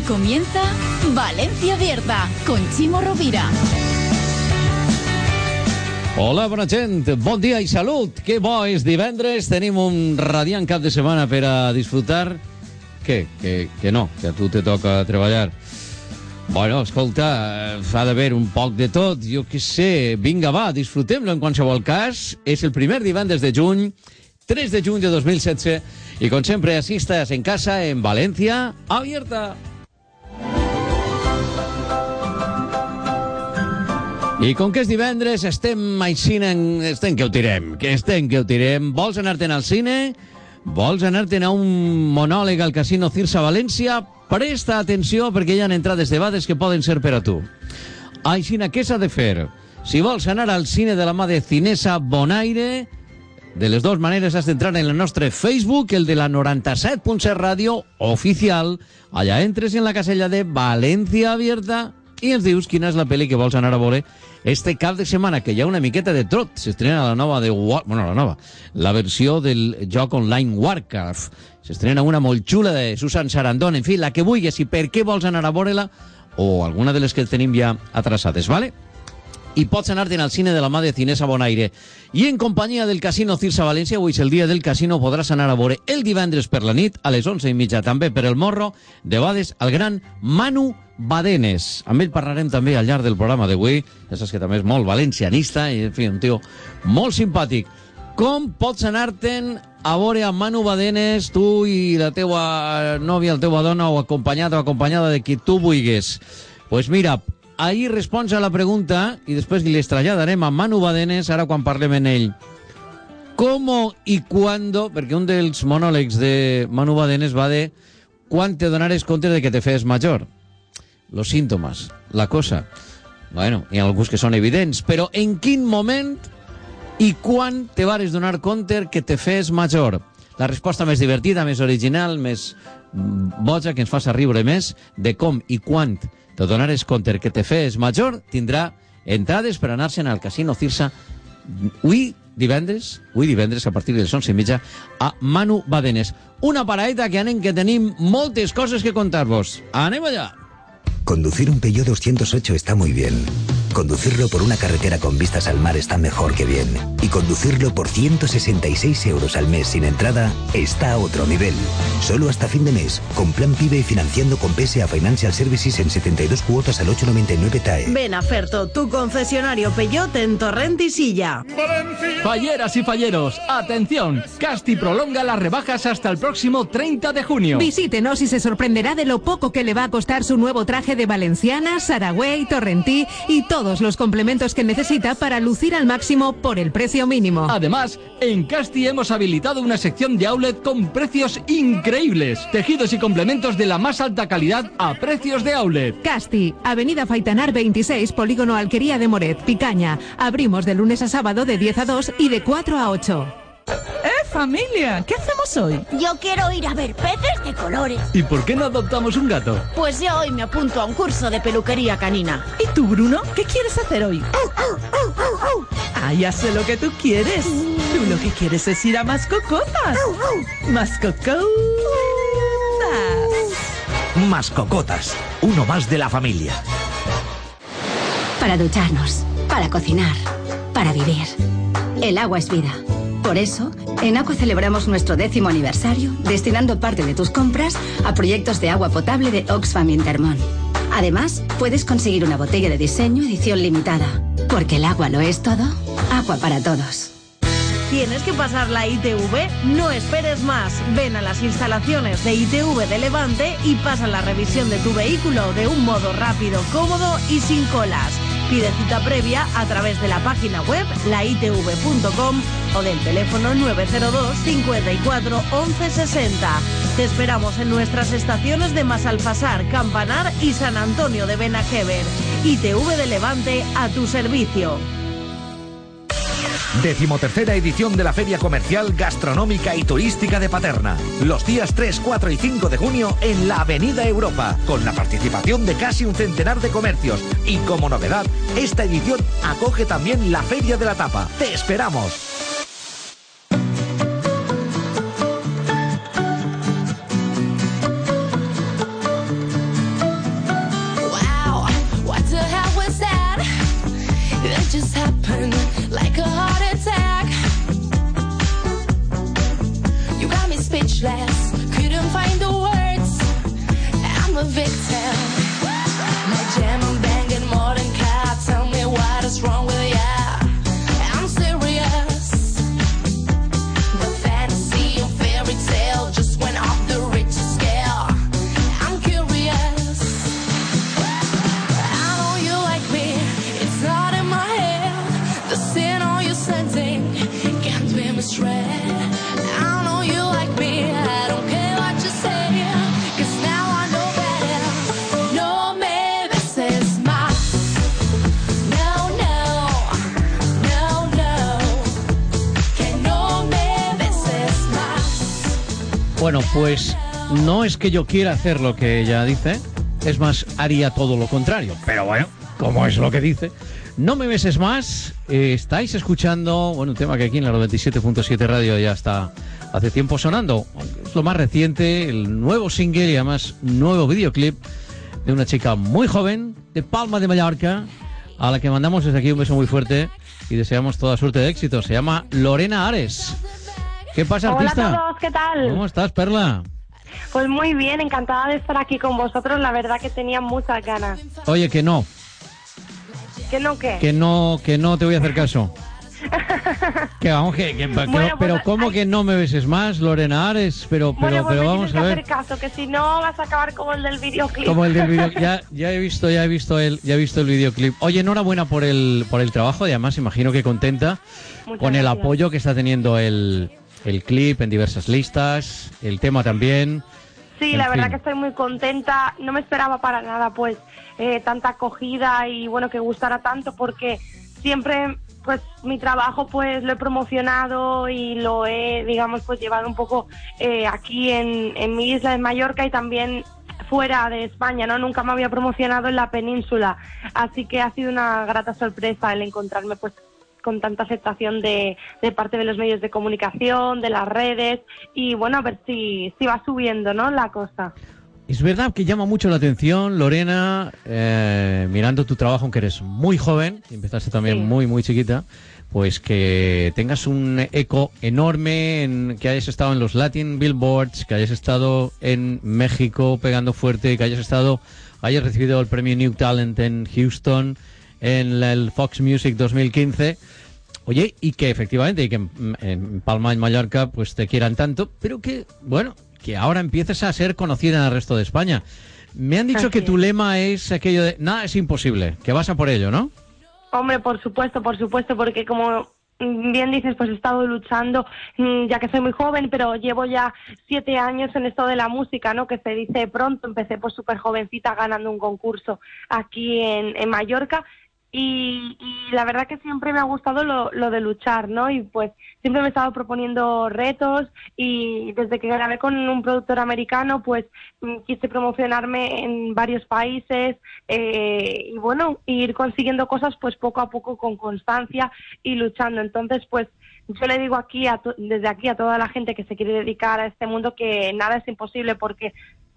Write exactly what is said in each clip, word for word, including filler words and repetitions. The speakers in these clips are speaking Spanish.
comienza Valencia Abierta con Chimo Rovira. Hola, bona gent, bon dia i salut. Que bo és divendres, tenim un radiant cap de setmana per a disfrutar. Què? Que, que no, que a tu te toca treballar. Bueno, escolta, ha d'haver un poc de tot, jo què sé. Vinga, va, disfrutem-lo en qualsevol cas. És el primer divendres de juny, tres de juny de dos mil setze, i com sempre, així estàs en casa, en Valencia Abierta. I com que és divendres, estem així, estem que ho tirem, que estem que ho tirem. Vols anar-te'n al cine? Vols anar-te'n a un monòleg al Casino Cirsa València? Presta atenció perquè hi ha entrades de bades que poden ser per a tu. Així, què s'ha de fer? Si vols anar al cine de la mà de Cinesa Bonaire, de les dues maneres has d'entrar en el nostre Facebook, el de la noranta-set punt set Ràdio Oficial. Allà entres en la casella de Valencia Abierta i ens dius quina és la pel·li que vols anar a veure este cap de setmana, que hi ha una miqueta de trot. S'estrena la nova de... War... Bueno, la nova. La versió del joc online Warcraft. S'estrena una molt xula de Susan Sarandon. En fi, la que vulguis i per què vols anar a veure-la, o alguna de les que tenim ja atrasades, ¿vale? I pots anar-te'n al cine de la mà de Cinesa Bonaire. I en companyia del Casino Cirsa València, avui és el dia del casino, podràs anar a veure el divendres per la nit, a les onze i mitja, també per el Morro, de bades al gran Manu Badenes. Amb ell parlarem també al llarg del programa d'avui. Ja saps que també és molt valencianista i, en fi, un tio molt simpàtic. Com pots anar-te'n a veure a Manu Badenes, tu i la teua nòvia, la teua dona, o acompanyat o acompanyada de qui tu vulguis? Pues mira, ahir respons a la pregunta i després li traslladarem a Manu Badenes, ara quan parlem en ell. ¿Cómo y cuándo? Perquè un dels monòlegs de Manu Badenes va de quan te donares compte de que te fes major. Los síntomas, la cosa. Bueno, hi ha alguns que són evidents, però en quin moment i quan te vares donar compte que te fes major? La resposta més divertida, més original, més boja, que ens faci riure més, de com i quan te donares compte que te fes major, tindrà entrades per anar-se'n al Casino Cirsa avui divendres, avui divendres a partir de les onze i mitja a Manu Badenes. Una paradeta que anem, que tenim moltes coses que contar-vos. Anem allà! Conducir un Peugeot doscientos ocho está muy bien. Conducirlo por una carretera con vistas al mar está mejor que bien. Y conducirlo por ciento sesenta y seis euros al mes sin entrada está a otro nivel. Solo hasta fin de mes, con plan PIBE y financiando con P S A Financial Services en setenta y dos cuotas al ocho noventa y nueve T A E. Ven a Ferto, tu concesionario Peugeot en Torrent y Silla. Falleras y falleros, atención, Casti prolonga las rebajas hasta el próximo treinta de junio. Visítenos y se sorprenderá de lo poco que le va a costar su nuevo traje de valenciana, Saragüey, Torrentí y todos los complementos que necesita para lucir al máximo por el precio mínimo. Además, en Casti hemos habilitado una sección de outlet con precios increíbles. Tejidos y complementos de la más alta calidad a precios de outlet. Casti, Avenida Faitanar veintiséis, Polígono Alquería de Moret, Picaña. Abrimos de lunes a sábado de diez a dos y de cuatro a ocho. ¡Eh, familia! ¿Qué hacemos hoy? Yo quiero ir a ver peces de colores. ¿Y por qué no adoptamos un gato? Pues yo hoy me apunto a un curso de peluquería canina. ¿Y tú, Bruno? ¿Qué quieres hacer hoy? Ah, ya sé lo que tú quieres. Tú lo que quieres es ir a Mascocotas. Mascocotas. Mascocotas, uno más de la familia. Para ducharnos, para cocinar, para vivir. El agua es vida. Por eso, en Aqua celebramos nuestro décimo aniversario destinando parte de tus compras a proyectos de agua potable de Oxfam Intermón. Además, puedes conseguir una botella de diseño edición limitada. Porque el agua lo es todo, agua para todos. ¿Tienes que pasar la I T V? No esperes más. Ven a las instalaciones de I T V de Levante y pasa la revisión de tu vehículo de un modo rápido, cómodo y sin colas. Pide cita previa a través de la página web la i t v punto com o del teléfono nueve cero dos, cincuenta y cuatro, once sesenta. Te esperamos en nuestras estaciones de Masalfasar, Campanar y San Antonio de Benajever. I T V de Levante a tu servicio. Decimotercera edición de la Feria Comercial, Gastronómica y Turística de Paterna. Los días tres, cuatro y cinco de junio en la Avenida Europa, con la participación de casi un centenar de comercios. Y como novedad, esta edición acoge también la Feria de la Tapa. ¡Te esperamos! just happened like a heart attack. You got me speechless, couldn't find the words. I'm a victim. My jam and banging modern car. Tell me what is wrong with ya. I'm serious. The fantasy and fairy tale just went off the Richter scale. I'm curious. I know you like me. It's not in my head. The sin all you're sending can't be misread. I know you like me. I don't care what you say. 'Cause now I know better. No me beses más. No, no. No, no. Que no me beses más. Bueno, pues no es que yo quiera hacer lo que ella dice, es más, haría todo lo contrario. Pero bueno, como es lo que dice. No me beses más, eh, estáis escuchando, bueno, un tema que aquí en la noventa y siete punto siete Radio ya está hace tiempo sonando. Es lo más reciente, el nuevo single y además nuevo videoclip de una chica muy joven, de Palma de Mallorca, a la que mandamos desde aquí un beso muy fuerte y deseamos toda suerte de éxito. Se llama Lorena Ares. ¿Qué pasa, Hola artista? a todos, ¿qué tal? ¿Cómo estás, Perla? Pues muy bien, encantada de estar aquí con vosotros, la verdad que tenía muchas ganas. Oye, que no, ¿Qué no qué? que no, que no te voy a hacer caso. Que vamos, que, que- que- Bueno, pues, pero ¿cómo que no me beses más, Lorena Ares? Pero, pero, bueno, pues pero me vamos tienes a que ver. hacer caso, que si no vas a acabar como el del videoclip. Como el del video, ya, ya he visto, ya he visto el, ya he visto el videoclip. Oye, enhorabuena por el, por el trabajo y además imagino que contenta Muchas con el gracias. apoyo que está teniendo el, el clip en diversas listas, el tema también. Sí, En la verdad fin. que estoy muy contenta. No me esperaba para nada, pues, eh, tanta acogida y, bueno, que gustara tanto, porque siempre, pues, mi trabajo, pues, lo he promocionado y lo he, digamos, pues, llevado un poco eh, aquí en, en mi isla, en Mallorca, y también fuera de España, ¿no? Nunca me había promocionado en la península. Así que ha sido una grata sorpresa el encontrarme, pues, con tanta aceptación de, de parte de los medios de comunicación, de las redes, y bueno, a ver si, si va subiendo, ¿no?, la cosa. Es verdad que llama mucho la atención, Lorena, eh, mirando tu trabajo, aunque eres muy joven, y empezaste también Sí. muy, muy chiquita, pues que tengas un eco enorme, en, que hayas estado en los Latin Billboards, que hayas estado en México pegando fuerte, que hayas estado, hayas recibido el premio New Talent en Houston, en la- el Fox Music dos mil quince. Oye, y que efectivamente, y que en, en Palma de Mallorca pues te quieran tanto, pero que, bueno, que ahora empieces a ser conocida en el resto de España. Me han dicho Así que tu es. lema es aquello de nada es imposible, que vas a por ello, ¿no? Hombre, por supuesto, por supuesto, porque como bien dices, pues he estado luchando, mm, ya que soy muy joven, pero llevo ya siete años en esto de la música, ¿no?, que se dice pronto. Empecé pues súper jovencita ganando un concurso aquí en, en Mallorca. Y, y la verdad que siempre me ha gustado lo, lo de luchar, ¿no? Y pues siempre me he estado proponiendo retos, y desde que grabé con un productor americano, pues mm, quise promocionarme en varios países, eh, y bueno, ir consiguiendo cosas pues poco a poco con constancia y luchando. Entonces, pues yo le digo aquí a to- desde aquí a toda la gente que se quiere dedicar a este mundo que nada es imposible, porque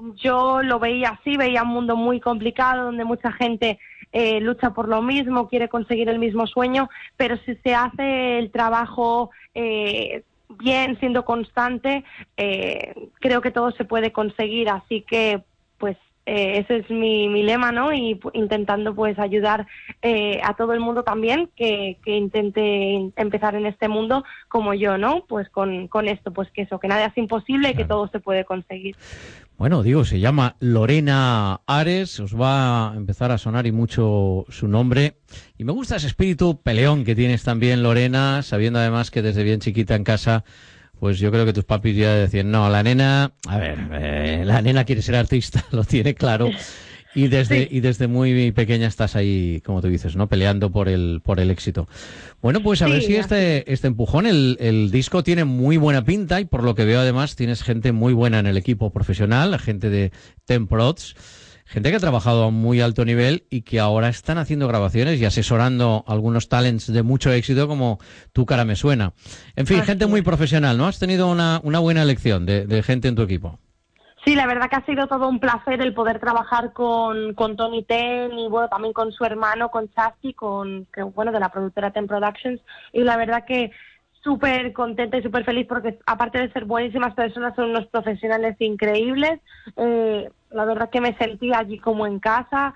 yo lo veía así, veía un mundo muy complicado donde mucha gente eh, lucha por lo mismo, quiere conseguir el mismo sueño, pero si se hace el trabajo eh, bien, siendo constante, eh, creo que todo se puede conseguir. Así que, pues, eh, ese es mi, mi lema, ¿no? Y pu- intentando, pues, ayudar eh, a todo el mundo también que, que intente empezar en este mundo como yo, ¿no? Pues con, con esto, pues que eso, que nada es imposible y que todo se puede conseguir. Bueno, digo, se llama Lorena Ares, os va a empezar a sonar y mucho su nombre. Y me gusta ese espíritu peleón que tienes también, Lorena, sabiendo además que desde bien chiquita en casa, pues yo creo que tus papis ya decían, no, la nena, a ver, eh, la nena quiere ser artista, lo tiene claro. Y desde, Sí. y desde muy pequeña estás ahí, como tú dices, ¿no? Peleando por el, por el éxito. Bueno, pues a Sí, ver si así este, este empujón, el, el disco tiene muy buena pinta y por lo que veo además tienes gente muy buena en el equipo profesional, la gente de Ten Prods, gente que ha trabajado a muy alto nivel y que ahora están haciendo grabaciones y asesorando algunos talents de mucho éxito como Tu cara me suena. En fin, Así gente muy es. profesional, ¿no? Has tenido una, una buena elección de, de gente en tu equipo. Sí, la verdad que ha sido todo un placer el poder trabajar con, con Tony Ten y bueno, también con su hermano, con Chasky, con, que, bueno, de la productora Ten Productions, y la verdad que súper contenta y súper feliz porque aparte de ser buenísimas personas son unos profesionales increíbles. Eh, la verdad que me sentí allí como en casa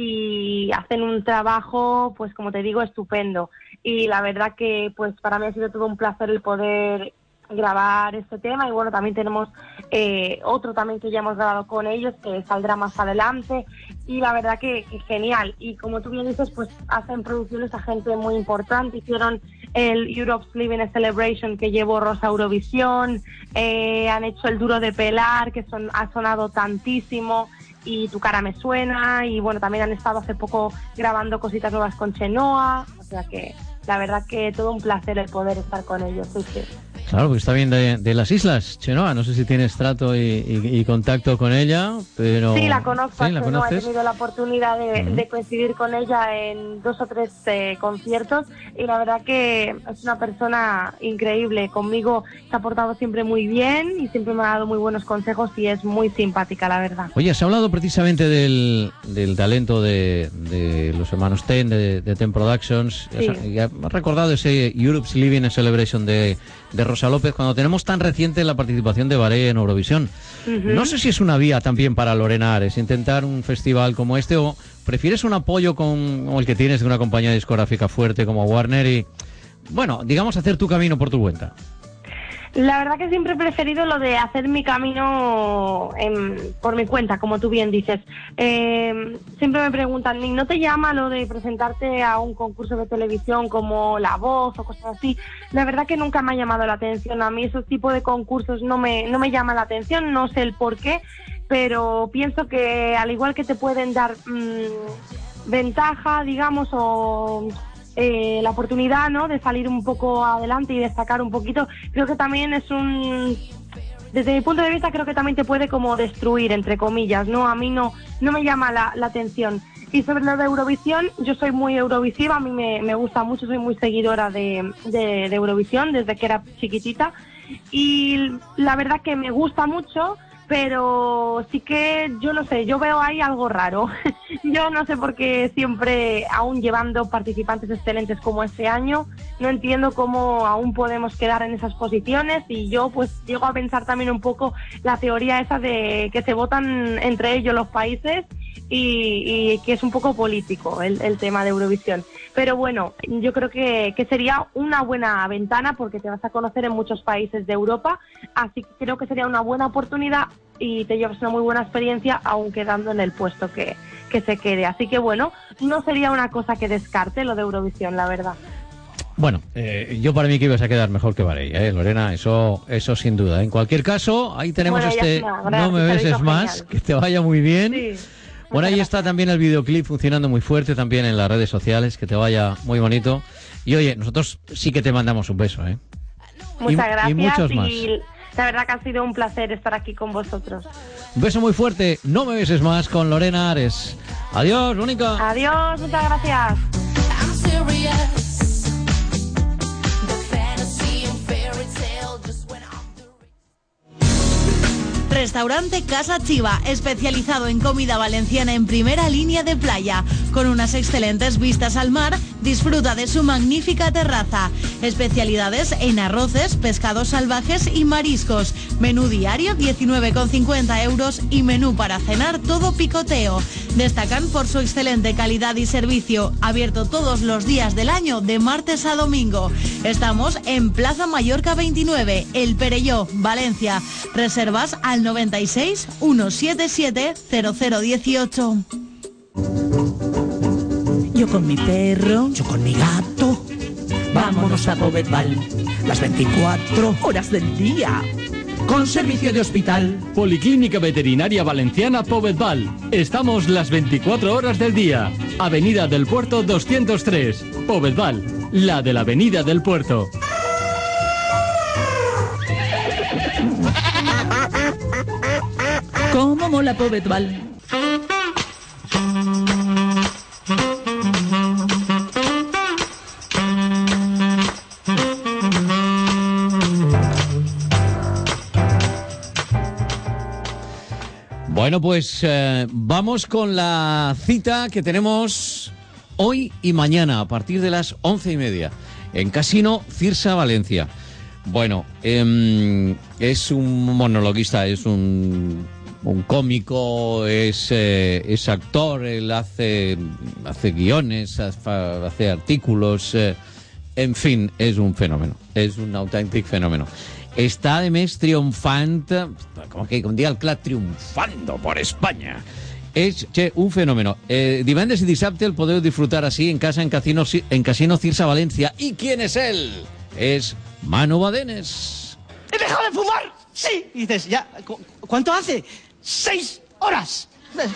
y hacen un trabajo, pues como te digo, estupendo. Y la verdad que pues para mí ha sido todo un placer el poder grabar este tema y bueno, también tenemos eh, otro también que ya hemos grabado con ellos que saldrá más adelante y la verdad que, que genial. Y como tú bien dices, pues hacen producciones a gente muy importante, hicieron el Europe's Living a Celebration que llevó Rosa Eurovisión, eh, han hecho el Duro de Pelar que son, ha sonado tantísimo, y Tu cara me suena, y bueno, también han estado hace poco grabando cositas nuevas con Chenoa, o sea que la verdad que todo un placer el poder estar con ellos, sí, sí. Claro, porque está bien de, de las islas, Chenoa. No sé si tienes trato y, y, y contacto con ella, pero... Sí, la conozco, ¿Sí, la Chenoa. conoces? He tenido la oportunidad de, Uh-huh. de coincidir con ella en dos o tres eh, conciertos y la verdad que es una persona increíble. Conmigo se ha portado siempre muy bien y siempre me ha dado muy buenos consejos y es muy simpática, la verdad. Oye, se ha hablado precisamente del, del talento de, de los hermanos Ten, de, de Ten Productions. Sí. Y has recordado ese Europe's Living a Celebration de, de Rosa López, cuando tenemos tan reciente la participación de Baré en Eurovisión. Uh-huh. No sé si es una vía también para Lorena Ares intentar un festival como este, o prefieres un apoyo con, como el que tienes de una compañía discográfica fuerte como Warner y, bueno, digamos, hacer tu camino por tu cuenta. La verdad que siempre he preferido lo de hacer mi camino en, por mi cuenta, como tú bien dices. Eh, siempre me preguntan, ¿y no te llama lo de presentarte a un concurso de televisión como La Voz o cosas así? La verdad que nunca me ha llamado la atención. A mí esos tipos de concursos no me, no me llaman la atención, no sé el por qué, pero pienso que al igual que te pueden dar mmm, ventaja, digamos, o... Eh, la oportunidad, ¿no?, de salir un poco adelante y destacar un poquito, creo que también es un, desde mi punto de vista creo que también te puede como destruir, entre comillas, ¿no? A mí no, no me llama la, la atención. Y sobre lo de Eurovisión, yo soy muy eurovisiva, a mí me, me gusta mucho, soy muy seguidora de, de, de Eurovisión desde que era chiquitita y la verdad que me gusta mucho, pero sí que, yo no sé, yo veo ahí algo raro. Yo no sé por qué siempre, aún llevando participantes excelentes como este año, no entiendo cómo aún podemos quedar en esas posiciones y yo pues llego a pensar también un poco la teoría esa de que se votan entre ellos los países y, y que es un poco político el, el tema de Eurovisión. Pero bueno, yo creo que, que sería una buena ventana porque te vas a conocer en muchos países de Europa, así que creo que sería una buena oportunidad y te llevas una muy buena experiencia aún quedando en el puesto que, que se quede. Así que bueno, no sería una cosa que descarte lo de Eurovisión, la verdad. Bueno, eh, yo para mí que ibas a quedar mejor que Varela, ¿eh, Lorena? Eso, eso sin duda. En cualquier caso, ahí tenemos bueno, este está, gracias, No me beses más, genial. que te vaya muy bien. Sí. Bueno, ahí está también el videoclip funcionando muy fuerte también en las redes sociales, que te vaya muy bonito. Y oye, nosotros sí que te mandamos un beso, ¿eh? Muchas y, gracias y muchos más. y la verdad que ha sido un placer estar aquí con vosotros. Un beso muy fuerte, No me beses más con Lorena Ares. Adiós, Mónica. Adiós, muchas gracias. Restaurante Casa Chiva, especializado en comida valenciana en primera línea de playa. Con unas excelentes vistas al mar, disfruta de su magnífica terraza. Especialidades en arroces, pescados salvajes y mariscos. Menú diario diecinueve con cincuenta euros y menú para cenar todo picoteo. Destacan por su excelente calidad y servicio, abierto todos los días del año de martes a domingo. Estamos en Plaza Mallorca veintinueve, El Perelló, Valencia. Reservas al noventa y seis, ciento setenta y siete, cero cero dieciocho. Yo con mi perro, yo con mi gato, vámonos a Povedval, las veinticuatro horas del día, con servicio de hospital. Policlínica Veterinaria Valenciana Povedval. Estamos las veinticuatro horas del día. Avenida del Puerto doscientos tres. Povedval, la de la Avenida del Puerto. ¿Cómo mola Povedval? Bueno, pues eh, vamos con la cita que tenemos hoy y mañana a partir de las once y media en Casino Cirsa Valencia. Bueno, eh, es un monologuista, es un, un cómico, es, eh, es actor, él hace, hace guiones, hace artículos, eh, en fin, es un fenómeno, es un auténtic fenómeno. Está, de més, triomfant, com que com dia el clar, triomfando por España. És, che, un fenómeno. Eh, divendres i dissabte el podeu disfrutar así en casa en Casino, en Casino Cirsa Valencia. ¿Y quién es él? Es Manu Badenes. ¡He dejado de fumar! Sí. Y dices, ya, ¿cu ¿cuánto hace? ¡Seis horas!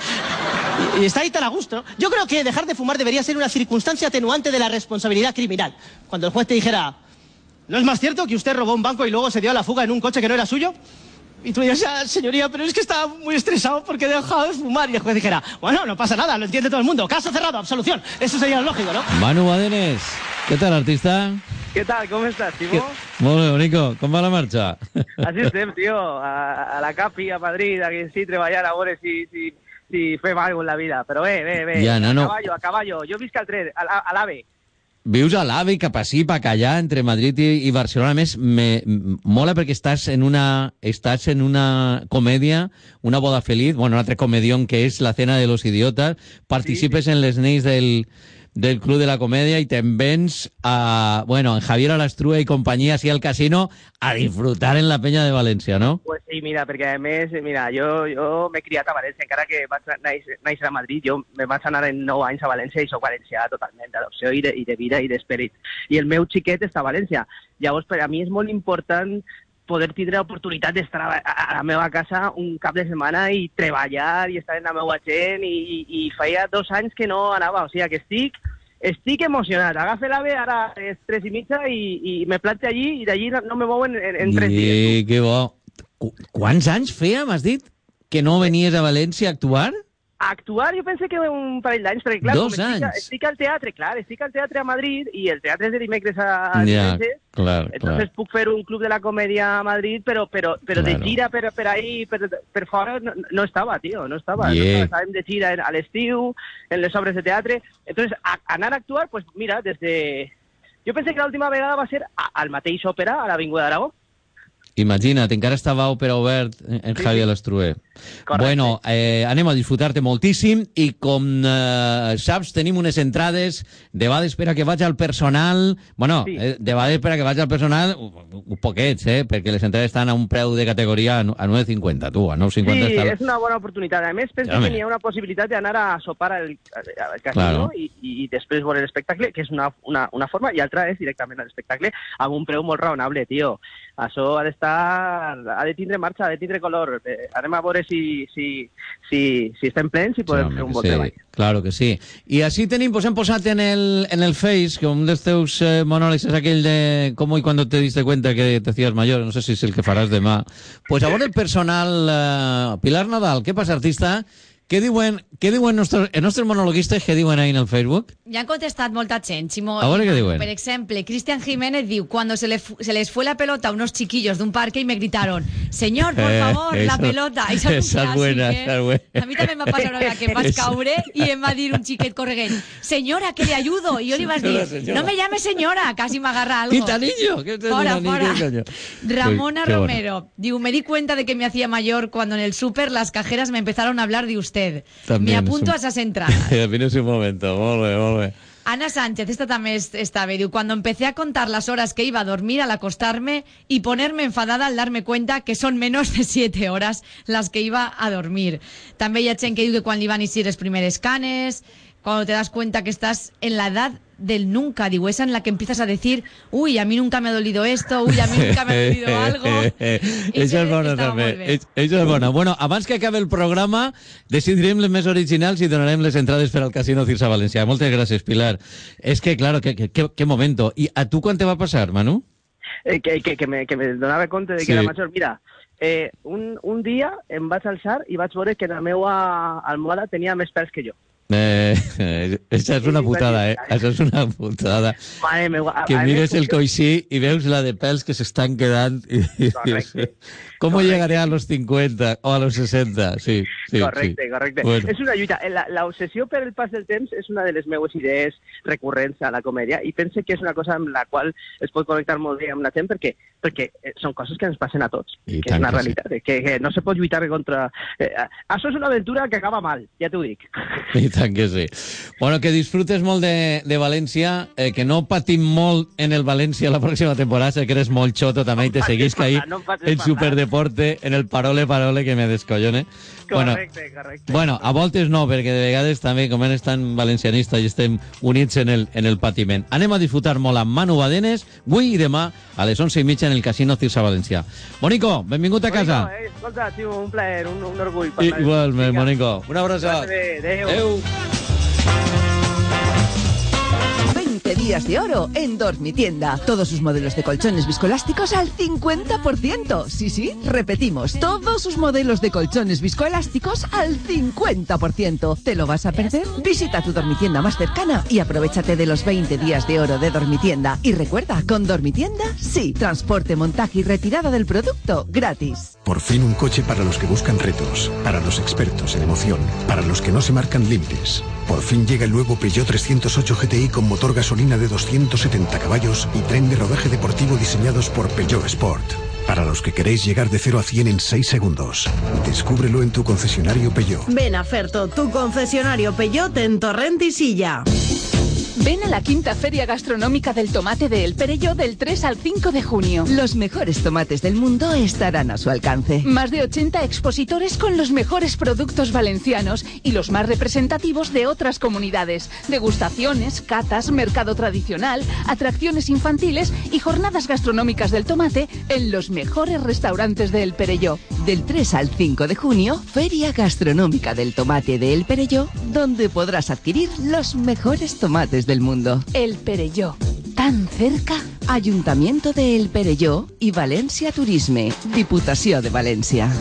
Y, y está ahí tan a gusto, ¿no? Yo creo que dejar de fumar debería ser una circunstancia atenuante de la responsabilidad criminal. Cuando el juez te dijera, ¿no es más cierto que usted robó un banco y luego se dio a la fuga en un coche que no era suyo? Y tú dirías, ah, señoría, pero es que estaba muy estresado porque he dejado de fumar. Y el juez dijera, bueno, no pasa nada, lo entiende todo el mundo. Caso cerrado, absolución. Eso sería lo lógico, ¿no? Manu Badenes, ¿qué tal, artista? ¿Qué tal? ¿Cómo estás, Timo? Molt bé, bonico. Com va la marxa? Així estem, tio. A, a la Capi, a Madrid, aquí sí, treballar a veure si, si, si fem alguna cosa en la vida. Però bé, bé, bé. Ja, no, no. A caballo, a caballo. Jo visc al tren, a, a l'AVE. Vius a l'AVE, cap ací, cap allà, entre Madrid i, i Barcelona. A més, me mola perquè estàs en una estàs en una comèdia, una boda feliz, bueno, un altre comedión que és La cena de los idiotas. Participes sí, sí. en les nits del, del Club de la Comedia y te vens a, bueno, en Javier Alastrue y compañía, así al casino, a disfrutar en la Peña de València, ¿no? Pues sí, mira, perquè a més, mira, jo, jo m'he criat a València, encara que vaig néixer a Madrid, jo me vaig anar en nou anys a València i soc valencià totalment, d'adopció i, de, i de vida i d'esperit. I el meu xiquet està a València. Llavors, per a mi és molt important poder tindre l'oportunitat d'estar a, a la meva casa un cap de setmana i treballar i estar en la meva gent i, i, i feia dos anys que no anava, o sigui que estic estic emocionat, agafa l'AVE, ara és tres i mitja i, i me plante allí i d'allí no, no me mouen en, en tres dies. I que bo. Qu Quants anys feia, m'has dit, que no venies a València a actuar? A actuar jo pense que un parell d'anys, perquè clar, Dos com estic, anys. estic al teatre, clar, estic al teatre a Madrid i el teatre és de dimecres a Ja, dimecres, clar, entonces clar. puc fer un club de la comèdia a Madrid, però, però, però Claro. de gira per, per ahí, per, per fora, no, no estava, tio, no estava. Yeah. No estava. Estàvem de gira en- a l'estiu, en les obres de teatre. Entonces, a, anar a actuar, pues mira, des de... Jo pensé que l'última vegada va ser a, al mateix òpera, a l'Avinguda d'Aragó. Imagina't, encara estava òpera obert en en Javier Alastrue. Bueno, eh, anem a disfrutar-te moltíssim i com eh, saps, tenim unes entrades de vegades per a que vaig al personal, bueno, Sí. eh, de vegades per a que vaig al personal, un, un poquets, eh, perquè les entrades estan a un preu de categoria a nu- a nueve cincuenta, tu, a nueve cincuenta Sí, està... és una bona oportunitat. A més, penso Ja, home. que n'hi ha una possibilitat d'anar a sopar al, al casino Claro. i, i després veure l'espectacle, que és una, una, una forma, i altra és directament a l'espectacle amb un preu molt raonable, tio. Això ha d'estar... ha de tindre marxa, ha de tindre color. Eh, anem a veure si, si, si, si estem plens i podem Sí, fer un home, bon que sí, treball. claro que sí. I així tenim, pues hem posat en el, en el Face, que un dels teus eh, monòlegs és aquell de cómo y cuando te diste cuenta que te hacías mayor, no sé si és el que faràs demà. Pues a veure el personal, eh, Pilar Nadal, què passa, artista? Què diuen, què diuen nostres, els nostres monologuistes, què diuen ahí en el Facebook? Ya han contestado molta gent, Ximo. A veure què diuen. Por ejemplo, Cristian Jiménez diu, cuando se, le fu- se les fue la pelota a unos chiquillos de un parque y me gritaron, señor, por Eh, favor, la eso- pelota. Esa és un esa és buena, clàssic, esa és eh? buena. A mi també m'ha passat una vegada que em vaig Esa- caure i em va dir un xiquet correguent, señora, que le ayudo. Y yo le iba a Señora, decir, señora. no me llame señora, casi me agarra algo. Quita niño, que este Fora, es una fora. niña, coño. Ramona Uy, qué bueno. Romero, diu, me di cuenta de que me hacía mayor cuando en el súper las cajeras me empezaron a hablar de usted. También me es apunto un- a esas entradas. Vine un momento, molt bé, molt bé. Ana Sánchez, esta también es- está bé, diu, cuando empecé a contar las horas que iba a dormir al acostarme y ponerme enfadada al darme cuenta que son menos de siete horas las que iba a dormir. També hi ha gent que diu que quan li van eixir les primeres canes, cuando te das cuenta que estás en la edad del nunca, digo, esa en la que empiezas a decir, uy, a mí nunca me ha dolido esto, uy, a mí nunca me ha dolido algo. Això és bona, estava també. molt bé. Eix- Això és bona. Bueno, abans que acabi el programa, decidirem les més originals i donarem les entrades per al Casino Cirsa Valencia. Moltes gràcies, Pilar. És que, claro, que, que, que, que momento. I a tu quan te va passar, Manu? Eh, que, que, que, me, que me donava compte de que Sí. era major. Mira, eh, un, un dia em vaig alçar i vaig veure que la meva almohada tenia més pèls que jo. Eh, això és una putada, eh? Això és una putada. Mare meva, a- Que a mires més, el coixí y veus la de pèls que se están quedando y dices, ¿cómo llegaré a los cincuenta o a los sesenta? Sí. Sí, correcte, sí. correcte. Bueno. És una lluita. La, la obsessió per el pas del temps és una de les meues idees recurrents a la comèdia i pense que és una cosa amb la qual es pot connectar molt bé amb la gent perquè, perquè són coses que ens passen a tots, I que és tant una que realitat, sí. que, que no se pot lluitar contra... Eh, això és una aventura que acaba mal, ja t'ho dic. I tant que sí. Bueno, que disfrutes molt de, de València, eh, que no patim molt en el València la pròxima temporada, sé que eres molt xoto també i te seguisca ahí no en Superdeporte, en el parole parole que me descollone. Correcte, bueno, correcte. Bueno, a voltes no, perquè de vegades també, com eres tan valencianista i estem units en el, en el patiment. Anem a disfrutar molt amb Manu Badenes, avui i demà a les onze i mitja en el Casino Cirsa València. Monico, benvingut a casa. Monico, eh, escolta, tio, un plaer, un, un orgull. Igualment, Monico. Una abraçada. Adéu. Adéu. veinte días de oro en Dormitienda. Todos sus modelos de colchones viscoelásticos al cincuenta por ciento. Sí, sí, repetimos, todos sus modelos de colchones viscoelásticos al cincuenta por ciento. ¿Te lo vas a perder? Visita tu Dormitienda más cercana y aprovéchate de los veinte días de oro de Dormitienda. Y recuerda, con Dormitienda, sí, transporte, montaje y retirada del producto gratis. Por fin un coche para los que buscan retos, para los expertos en emoción, para los que no se marcan límites. Por fin llega el nuevo Peugeot trescientos ocho G T I con motor gasolina de doscientos setenta caballos y tren de rodaje deportivo diseñados por Peugeot Sport. Para los que queréis llegar de cero a cien en seis segundos. Descúbrelo en tu concesionario Peugeot. Ven a Ferto, tu concesionario Peugeot en Torrent y Silla. Ven a la quinta Feria Gastronómica del Tomate de El Perelló del tres al cinco de junio. Los mejores tomates del mundo estarán a su alcance. Más de ochenta expositores con los mejores productos valencianos y los más representativos de otras comunidades. Degustaciones, catas, mercado tradicional, atracciones infantiles y jornadas gastronómicas del tomate en los mejores restaurantes de El Perelló. Del tres al cinco de junio, Feria Gastronómica del Tomate de El Perelló, donde podrás adquirir los mejores tomates del mundo. El Perelló, tan cerca. Ayuntamiento de El Perelló y Valencia Turisme, Diputació de València.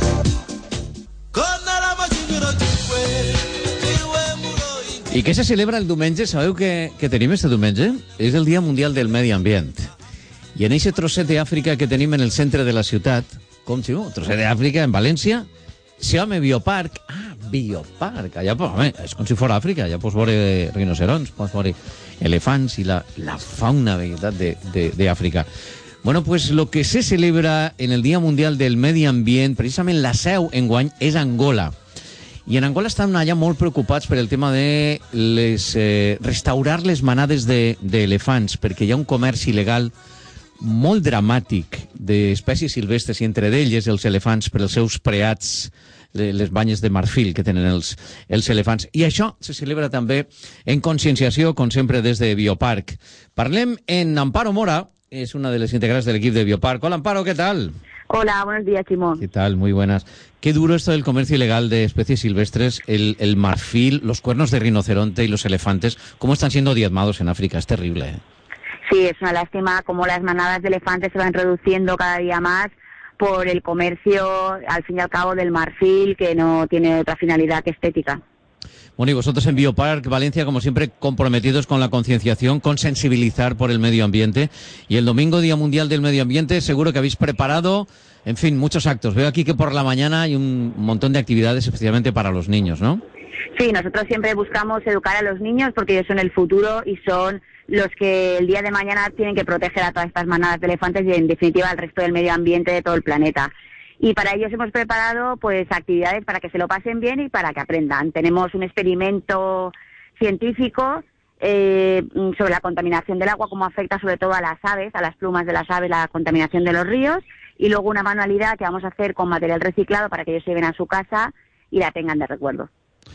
I què se celebra el diumenge? Sabeu que, que tenim este diumenge? És el Dia Mundial del Medi Ambient. I en aquest trosset d'Àfrica que tenim en el centre de la ciutat, com si no, trosset d'Àfrica en València, se llama Bioparc. Ah, Bioparc. Allà, home, és com si fos Àfrica. Allà pots veure rinocerons, pots veure elefants i la, la fauna d'Àfrica. Bueno, pues lo que se celebra en el Día Mundial del Medi Ambient, precisament la seu enguany, és Angola. I en Angola estan allà molt preocupats per el tema de les, eh, restaurar les manades d'elefants, de, perquè hi ha un comerç il·legal molt dramàtic d'espècies silvestres i entre d'elles els elefants per els seus preats, les banyes de marfil que tenen els, els elefants. I això se celebra també en conscienciació, com sempre, des de Bioparc. Parlem en Amparo Mora, es una de las integrantes del equipo de Bioparc. Hola, Amparo, ¿qué tal? Hola, buenos días, Simón. ¿Qué tal? Muy buenas. Qué duro esto del comercio ilegal de especies silvestres, el, el marfil, los cuernos de rinoceronte y los elefantes. ¿Cómo están siendo diezmados en África? Es terrible, ¿eh? Sí, es una lástima cómo las manadas de elefantes se van reduciendo cada día más por el comercio, al fin y al cabo, del marfil, que no tiene otra finalidad que estética. Bueno, y vosotros en Bioparc Valencia, como siempre, comprometidos con la concienciación, con sensibilizar por el medio ambiente. Y el domingo, Día Mundial del Medio Ambiente, seguro que habéis preparado, en fin, muchos actos. Veo aquí que por la mañana hay un montón de actividades especialmente para los niños, ¿no? Sí, nosotros siempre buscamos educar a los niños porque ellos son el futuro y son los que el día de mañana tienen que proteger a todas estas manadas de elefantes y, en definitiva, al resto del medio ambiente de todo el planeta. Y para ellos hemos preparado pues actividades para que se lo pasen bien y para que aprendan. Tenemos un experimento científico eh, sobre la contaminación del agua, cómo afecta sobre todo a las aves, a las plumas de las aves, la contaminación de los ríos, y luego una manualidad que vamos a hacer con material reciclado para que ellos se lleven a su casa y la tengan de recuerdo.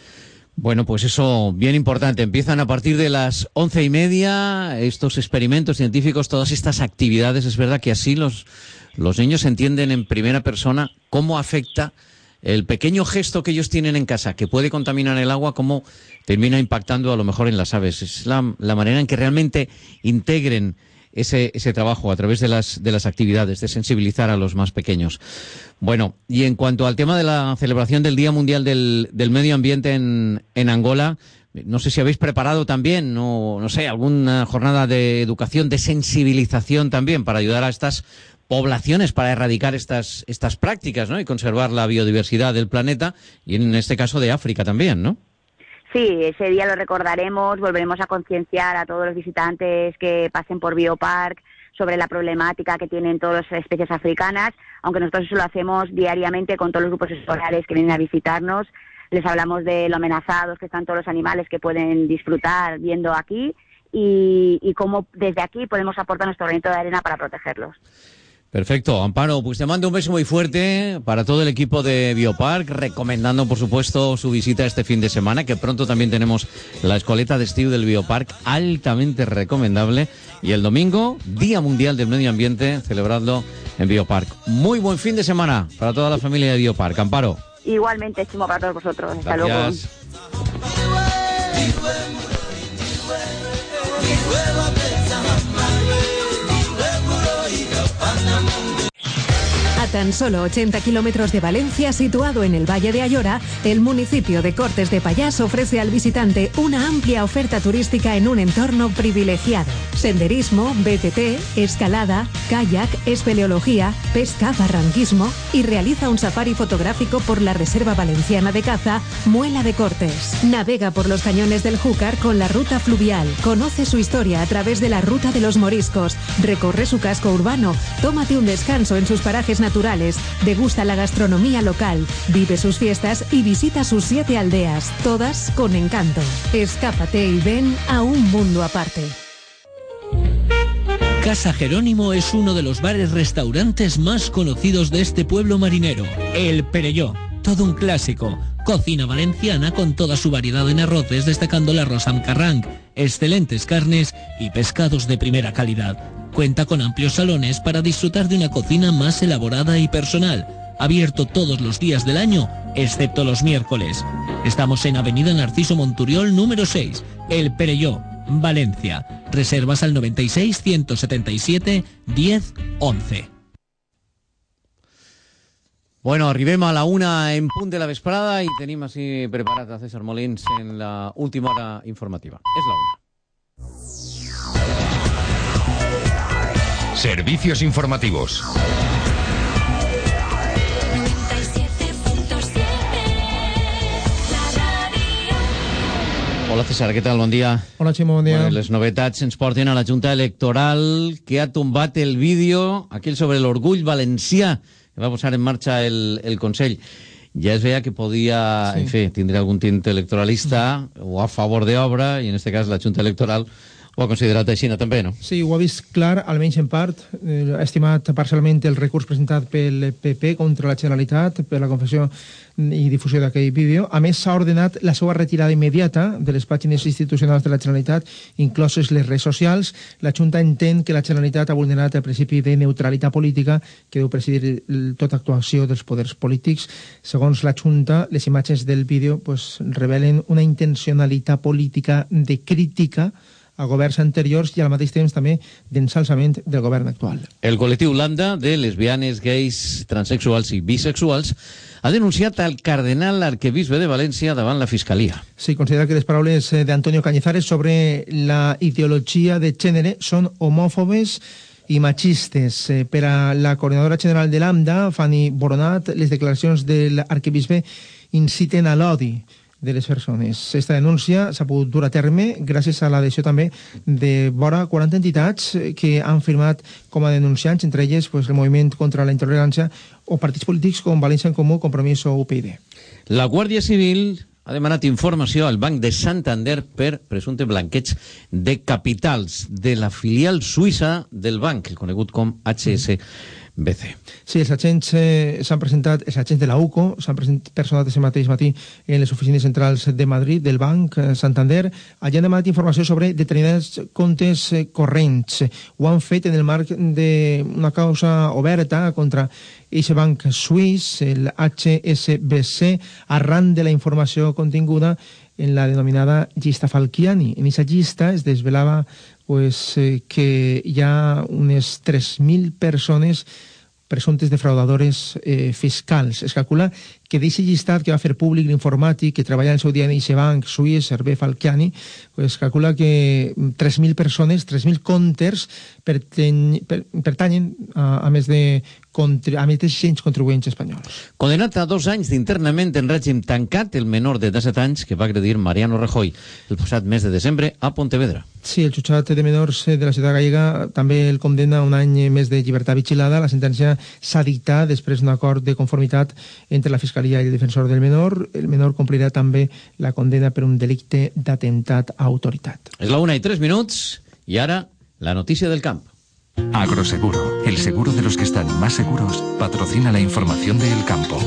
Bueno, pues eso, bien importante. Empiezan a partir de las once y media estos experimentos científicos, todas estas actividades. Es verdad que así los, los niños entienden en primera persona cómo afecta el pequeño gesto que ellos tienen en casa, que puede contaminar el agua, cómo termina impactando a lo mejor en las aves. Es la, la manera en que realmente integren ese, ese trabajo a través de las, de las actividades, de sensibilizar a los más pequeños. Bueno, y en cuanto al tema de la celebración del Día Mundial del, del Medio Ambiente en, en Angola, no sé si habéis preparado también, no, no sé, alguna jornada de educación, de sensibilización también, para ayudar a estas poblaciones para erradicar estas, estas prácticas, ¿no? Y conservar la biodiversidad del planeta y en este caso de África también, ¿no? Sí, ese día lo recordaremos, volveremos a concienciar a todos los visitantes que pasen por Biopark sobre la problemática que tienen todas las especies africanas, aunque nosotros eso lo hacemos diariamente con todos los grupos escolares que vienen a visitarnos. Les hablamos de lo amenazados que están todos los animales que pueden disfrutar viendo aquí y, y cómo desde aquí podemos aportar nuestro granito de arena para protegerlos. Perfecto, Amparo, pues te mando un beso muy fuerte para todo el equipo de Biopark, recomendando por supuesto su visita este fin de semana, que pronto también tenemos la escoleta de estío del Biopark, altamente recomendable, y el domingo, Día Mundial del Medio Ambiente, celebradlo en Biopark. Muy buen fin de semana para toda la familia de Biopark. Amparo. Igualmente, Chimo, para todos vosotros. Hasta Gracias. luego. A tan solo ochenta kilómetros de Valencia, situado en el Valle de Ayora, el municipio de Cortes de Pallars ofrece al visitante una amplia oferta turística en un entorno privilegiado. Senderismo, B T T, escalada, kayak, espeleología, pesca, barranquismo y realiza un safari fotográfico por la Reserva Valenciana de Caza, Muela de Cortes. Navega por los cañones del Júcar con la ruta fluvial, conoce su historia a través de la Ruta de los Moriscos, recorre su casco urbano, tómate un descanso en sus parajes naturales, degusta la gastronomía local, vive sus fiestas y visita sus siete aldeas, todas con encanto. Escápate y ven a un mundo aparte. Casa Jerónimo es uno de los bares-restaurantes más conocidos de este pueblo marinero. El Perelló, todo un clásico. Cocina valenciana con toda su variedad en arroces, destacando el arroz amb carranc, excelentes carnes y pescados de primera calidad. Cuenta con amplios salones para disfrutar de una cocina más elaborada y personal. Abierto todos los días del año, excepto los miércoles. Estamos en Avenida Narciso Monturiol número seis, El Perelló, Valencia. Reservas al noventa y seis, ciento setenta y siete, diez, once. Bueno, arribem a la una en punt de la vesprada i tenim així preparat a César Molins en la última hora informativa. És la una. Servicios informativos. Hola César, què tal? Bon dia. Hola Ximo, bon dia. Bueno, les novetats ens porten a la Junta Electoral que ha tombat el vídeo, aquell sobre l'orgull valencià, que va posar en marxa el, el Consell. Ja es veia que podia, sí. en fi, tindre algun tint electoralista mm. o a favor d'obra, i en aquest cas la Junta Electoral ho ha considerat així també, no? Sí, ho ha vist clar, almenys en part. Eh, ha estimat parcialment el recurs presentat pel P P contra la Generalitat per la confessió i difusió d'aquell vídeo. A més, s'ha ordenat la seva retirada immediata de les pàgines institucionals de la Generalitat, incloses les redes socials. La Junta entén que la Generalitat ha vulnerat el principi de neutralitat política que deu presidir tota actuació dels poders polítics. Segons la Junta, les imatges del vídeo pues, revelen una intencionalitat política de crítica a governs anteriors i al mateix temps també d'ensalçament del govern actual. El col·lectiu Lambda de lesbianes, gais, transexuals i bisexuals ha denunciat al cardenal arquebisbe de València davant la Fiscalia. Sí, considera que les paraules d'Antonio Cañizares sobre la ideologia de gènere són homòfobes i machistes. Per a la coordinadora general de Lambda, Fanny Boronat, les declaracions de l'arquebisbe inciten a l'odi de les persones. Esta denúncia s'ha pogut dur a terme gràcies a l'adhesió també de vora quaranta entitats que han firmat com a denunciants, entre elles pues, el Moviment contra la Intolerància o partits polítics com València en Comú, Compromís o U P y D. La Guàrdia Civil ha demanat informació al Banc de Santander per presumpte blanqueig de capitals de la filial suïssa del banc, el conegut com H S B C. Sí, els agents eh, s'han presentat, els agents de la U C O s'han personat aquest mateix matí en les oficines centrals de Madrid del Banc eh, Santander. Allà han demanat informació sobre determinats comptes eh, corrents. Ho han fet en el marc d'una causa oberta contra aquest banc suís, el H S B C, arran de la informació continguda en la denominada llista Falciani. En aquesta llista es desvelava pues, eh, que hi ha unes tres mil persones presumptes defraudadores eh, fiscals. Es calcula que que d'aquest llistat que va fer públic l'informàtic que treballa en el seu dia en aquest banc suís, Hervé Falciani, pues, calcula que tres mil persones, tres mil comptes pertany, per, pertanyen a, a més de a més de sis-cents contribuents espanyols. Condenat a dos anys d'internament en règim tancat, el menor de disset anys que va agredir Mariano Rajoy el passat mes de desembre a Pontevedra. Sí, el jutjat de menors de la ciutat gallega també el condena a un any més de llibertat vigilada. La sentència s'ha dictat després d'un acord de conformitat entre la Fiscalia i el defensor del menor. El menor complirà també la condena per un delicte d'atemptat a autoritat. És la una i tres minuts i ara la notícia del camp. Agroseguro, el seguro de los que están más seguros, patrocina la información de El Campo.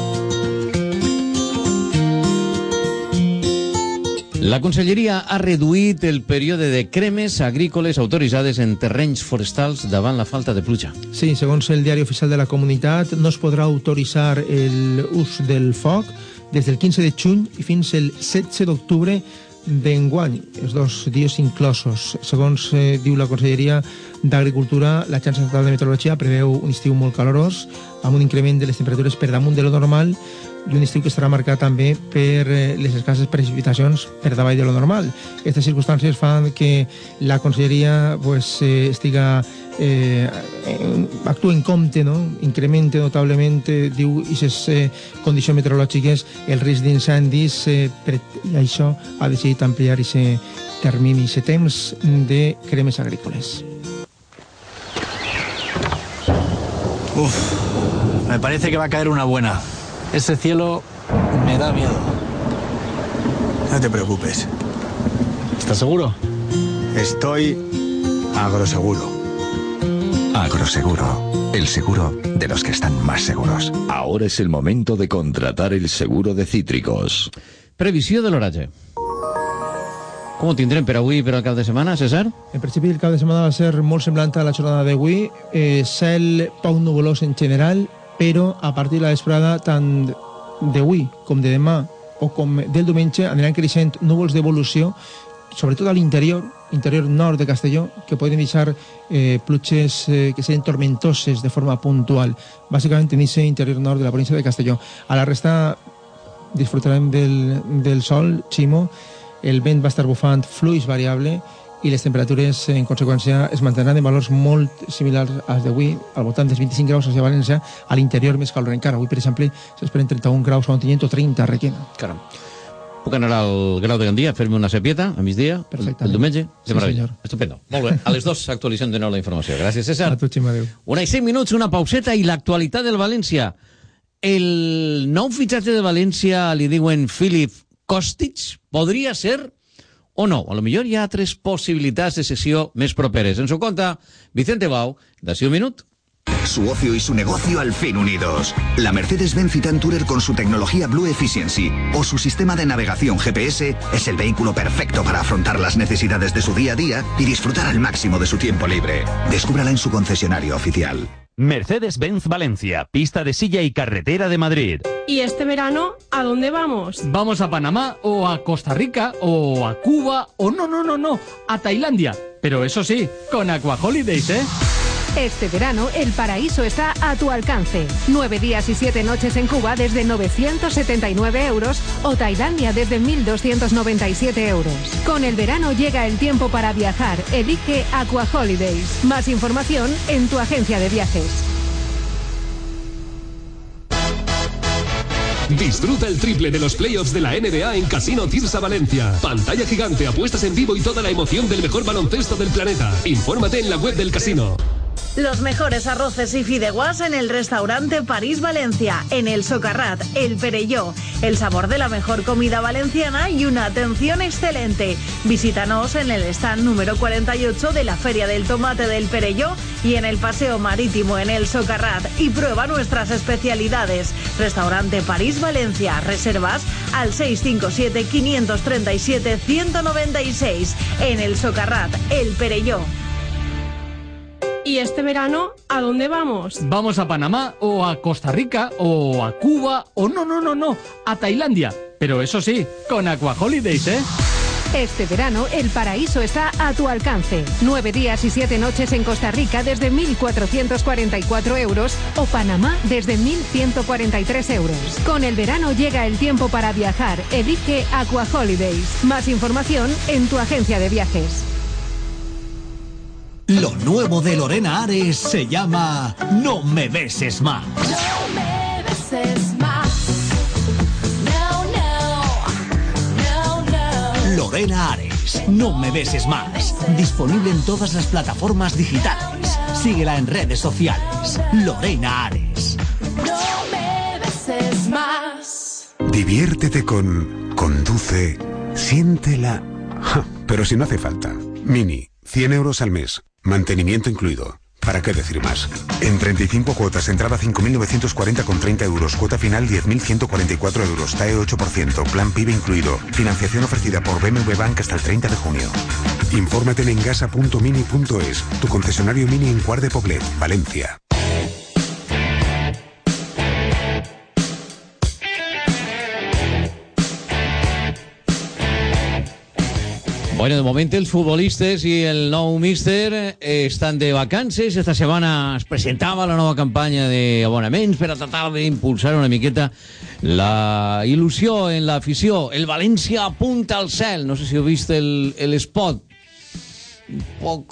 La Conselleria ha reduït el període de cremes agrícoles autoritzades en terrenys forestals davant la falta de pluja. Sí, segons el diari oficial de la comunitat, no es podrà autoritzar l'ús del foc des del quinze de juny i fins el setze d'octubre d'enguany, els dos dies inclosos. Segons eh, diu la Conselleria d'Agricultura, l'Agència Estatal de Meteorologia preveu un estiu molt calorós, amb un increment de les temperatures per damunt de lo normal, i un estiu que estarà marcat també per eh, les escasses precipitacions per davall de lo normal. Aquestes circumstàncies fan que la Conselleria pues, eh, estiga eh, actua en compte, no? Incremente notablement, eh, diu, aquestes eh, condicions meteorològiques, el risc d'incendis, eh, per, i això ha decidit ampliar aquest termini, aquest temps de cremes agrícoles. Uf, me parece que va a caer una buena. Ese cielo me da miedo. No te preocupes. ¿Estás seguro? Estoy agroseguro. Agroseguro, el seguro de los que están más seguros. Ahora es el momento de contratar el seguro de cítricos. Previsió de l'oratge. Com ho tindrem per avui i per al cap de setmana, César? En principi el cap de setmana va ser molt semblant a la jornada d'avui. Eh, cel poc nuvolós en general, però a partir de la vesprada, tant d'avui com de demà o com del diumenge, aniran creixent núvols d'evolució, sobretot a l'interior, interior nord de Castelló, que poden deixar eh, pluges eh, que seran tormentoses de forma puntual, bàsicament en aquest interior nord de la província de Castelló. A la resta disfrutarem del, del sol, Ximo, el vent va estar bufant fluix variable i les temperatures, en conseqüència, es mantindran en valors molt similars als d'avui, al voltant dels vint-i-cinc graus a València, a l'interior més calor encara. Avui, per exemple, s'esperen trenta-un graus a Ontinyent o trenta a Requena. Caram. Puc anar al Grau de Gandia a fer-me una cepieta a migdia, el diumenge? Sí, senyor. Estupendo. Molt bé. A les dos actualitzem de nou la informació. Gràcies, César. A tu, Ximo, adéu. Una i cinc minuts, una pauseta i l'actualitat del València. El nou fitxatge de València li diuen Filip Kostic, podria ser o no. A lo millor hi ha tres possibilitats de sessió més properes. En su compte, Vicente Bau, d'ací un minut. Su ocio y su negocio al fin unidos. La Mercedes-Benz Citan Tourer con su tecnología Blue Efficiency o su sistema de navegación G P S es el vehículo perfecto para afrontar las necesidades de su día a día y disfrutar al máximo de su tiempo libre. Descúbrala en su concesionario oficial. Mercedes-Benz Valencia, pista de silla y carretera de Madrid. ¿Y este verano a dónde vamos? Vamos a Panamá o a Costa Rica o a Cuba o no, no, no, no, a Tailandia. Pero eso sí, con Aqua Holidays, ¿eh? Este verano, el paraíso está a tu alcance. Nueve días y siete noches en Cuba desde novecientos setenta y nueve euros o Tailandia desde mil doscientos noventa y siete euros. Con el verano llega el tiempo para viajar. Elige Aqua Holidays. Más información en tu agencia de viajes. Disfruta el triple de los playoffs de la N B A en Casino Tirsa Valencia. Pantalla gigante, apuestas en vivo y toda la emoción del mejor baloncesto del planeta. Infórmate en la web del casino. Los mejores arroces y fideuás en el restaurante París Valencia, en el Socarrat, el Perelló. El sabor de la mejor comida valenciana y una atención excelente. Visítanos en el stand número cuarenta y ocho de la Feria del Tomate del Perelló y en el Paseo Marítimo en el Socarrat y prueba nuestras especialidades. Restaurante París Valencia. Reservas al seis cinco siete, cinco tres siete, uno nueve seis en el Socarrat, el Perelló. ¿Y este verano a dónde vamos? Vamos a Panamá o a Costa Rica o a Cuba o no, no, no, no, a Tailandia. Pero eso sí, con Aqua Holidays, ¿eh? Este verano, el paraíso está a tu alcance. Nueve días y siete noches en Costa Rica desde mil cuatrocientos cuarenta y cuatro euros o Panamá desde mil ciento cuarenta y tres euros. Con el verano llega el tiempo para viajar. Elige Aqua Holidays. Más información en tu agencia de viajes. Lo nuevo de Lorena Ares se llama No me beses más. No me beses más. No, no, no, no. Lorena Ares, No me beses más. Disponible en todas las plataformas digitales. Síguela en redes sociales. Lorena Ares. No me beses más. Diviértete con Conduce, siéntela. Ja, pero si no hace falta. Mini, cien euros al mes. Mantenimiento incluido. ¿Para qué decir más? En treinta y cinco cuotas, entrada cinco mil novecientos cuarenta con treinta euros, cuota final diez mil ciento cuarenta y cuatro euros, T A E ocho por ciento, plan P I B incluido. Financiación ofrecida por B M W Bank hasta el treinta de junio. Infórmate en engasa punto mini punto es, tu concesionario Mini en Quart de Poblet, Valencia. Bueno, de momento els futbolistes i el nou míster estan de vacances. Esta setmana es presentava la nova campanya d'abonaments per a tratar d'impulsar una miqueta la il·lusió en l'afició. El València apunta al cel. No sé si heu vist el, el spot. Un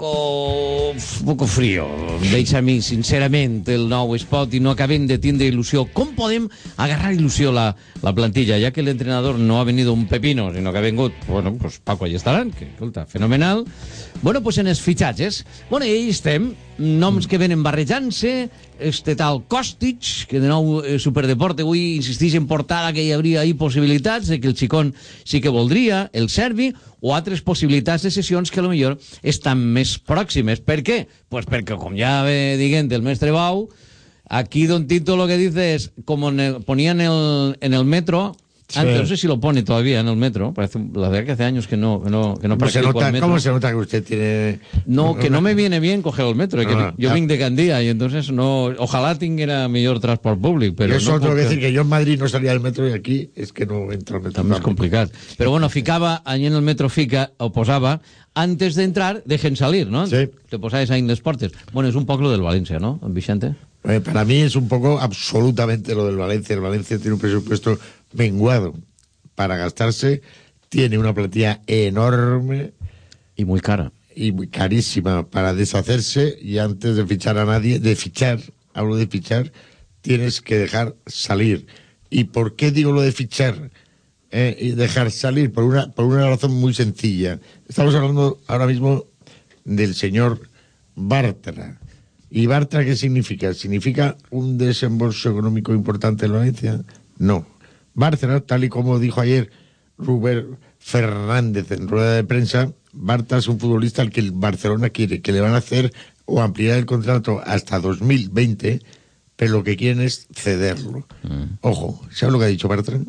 poco, poco frío, veig a mi, sincerament, el nou spot i no acabem de tindre il·lusió. Com podem agarrar il·lusió la, la plantilla, ja que l'entrenador no ha venido un pepino, sinó que ha vengut, bueno, pues Paco Allestaran, que, escolta, fenomenal. Bueno, pues en els fitxatges, bueno, i ahí estem, noms que venen barrejant-se, este tal Kostic, que de nou eh, Superdeporte avui insisteix en portada que hi hauria ahí possibilitats de que el xicón sí que voldria, el serbi, o altres possibilitats de sessions que a lo millor estan més pròximes. Per què? Pues perquè, com ja ve dient el mestre Bau, aquí Don Tito lo que dice es, como ponía en el, en el metro, sí. Antes, no sé si lo pone todavía en el metro, parece, la verdad que hace años que no, que no, que no se nota, el metro. ¿Cómo se nota que usted tiene...? No, que no me viene bien coger el metro, que ah, yo ah. vengo de Gandía y entonces no, ojalá tenga mejor transporte público, pero eso no tengo que decir que yo en Madrid no salía del metro y aquí es que no entra al metro. També és complicat. Però bueno, ficava, allí en el metro fica, o posava, antes de entrar, dejen salir, ¿no? Sí. Te posaves ahí en les portes. Bueno, es un poco lo del Valencia, ¿no, Vicente? Eh, para mí es un poco absolutamente lo del Valencia. El Valencia tiene un presupuesto menguado para gastarse, tiene una plantilla enorme y muy cara y muy carísima para deshacerse, y antes de fichar a nadie, de fichar, hablo de fichar, tienes que dejar salir. ¿Y por qué digo lo de fichar eh, y dejar salir? Por una, por una razón muy sencilla. Estamos hablando ahora mismo del señor Bartra. ¿Y Bartra qué significa? ¿Significa un desembolso económico importante en Valencia? No. Bartra, tal y como dijo ayer Rubén Fernández en rueda de prensa, Bartra es un futbolista al que el Barcelona quiere, que le van a hacer o ampliar el contrato hasta dos mil veinte, pero lo que quieren es cederlo. Mm. Ojo, ¿sabes lo que ha dicho Bartra?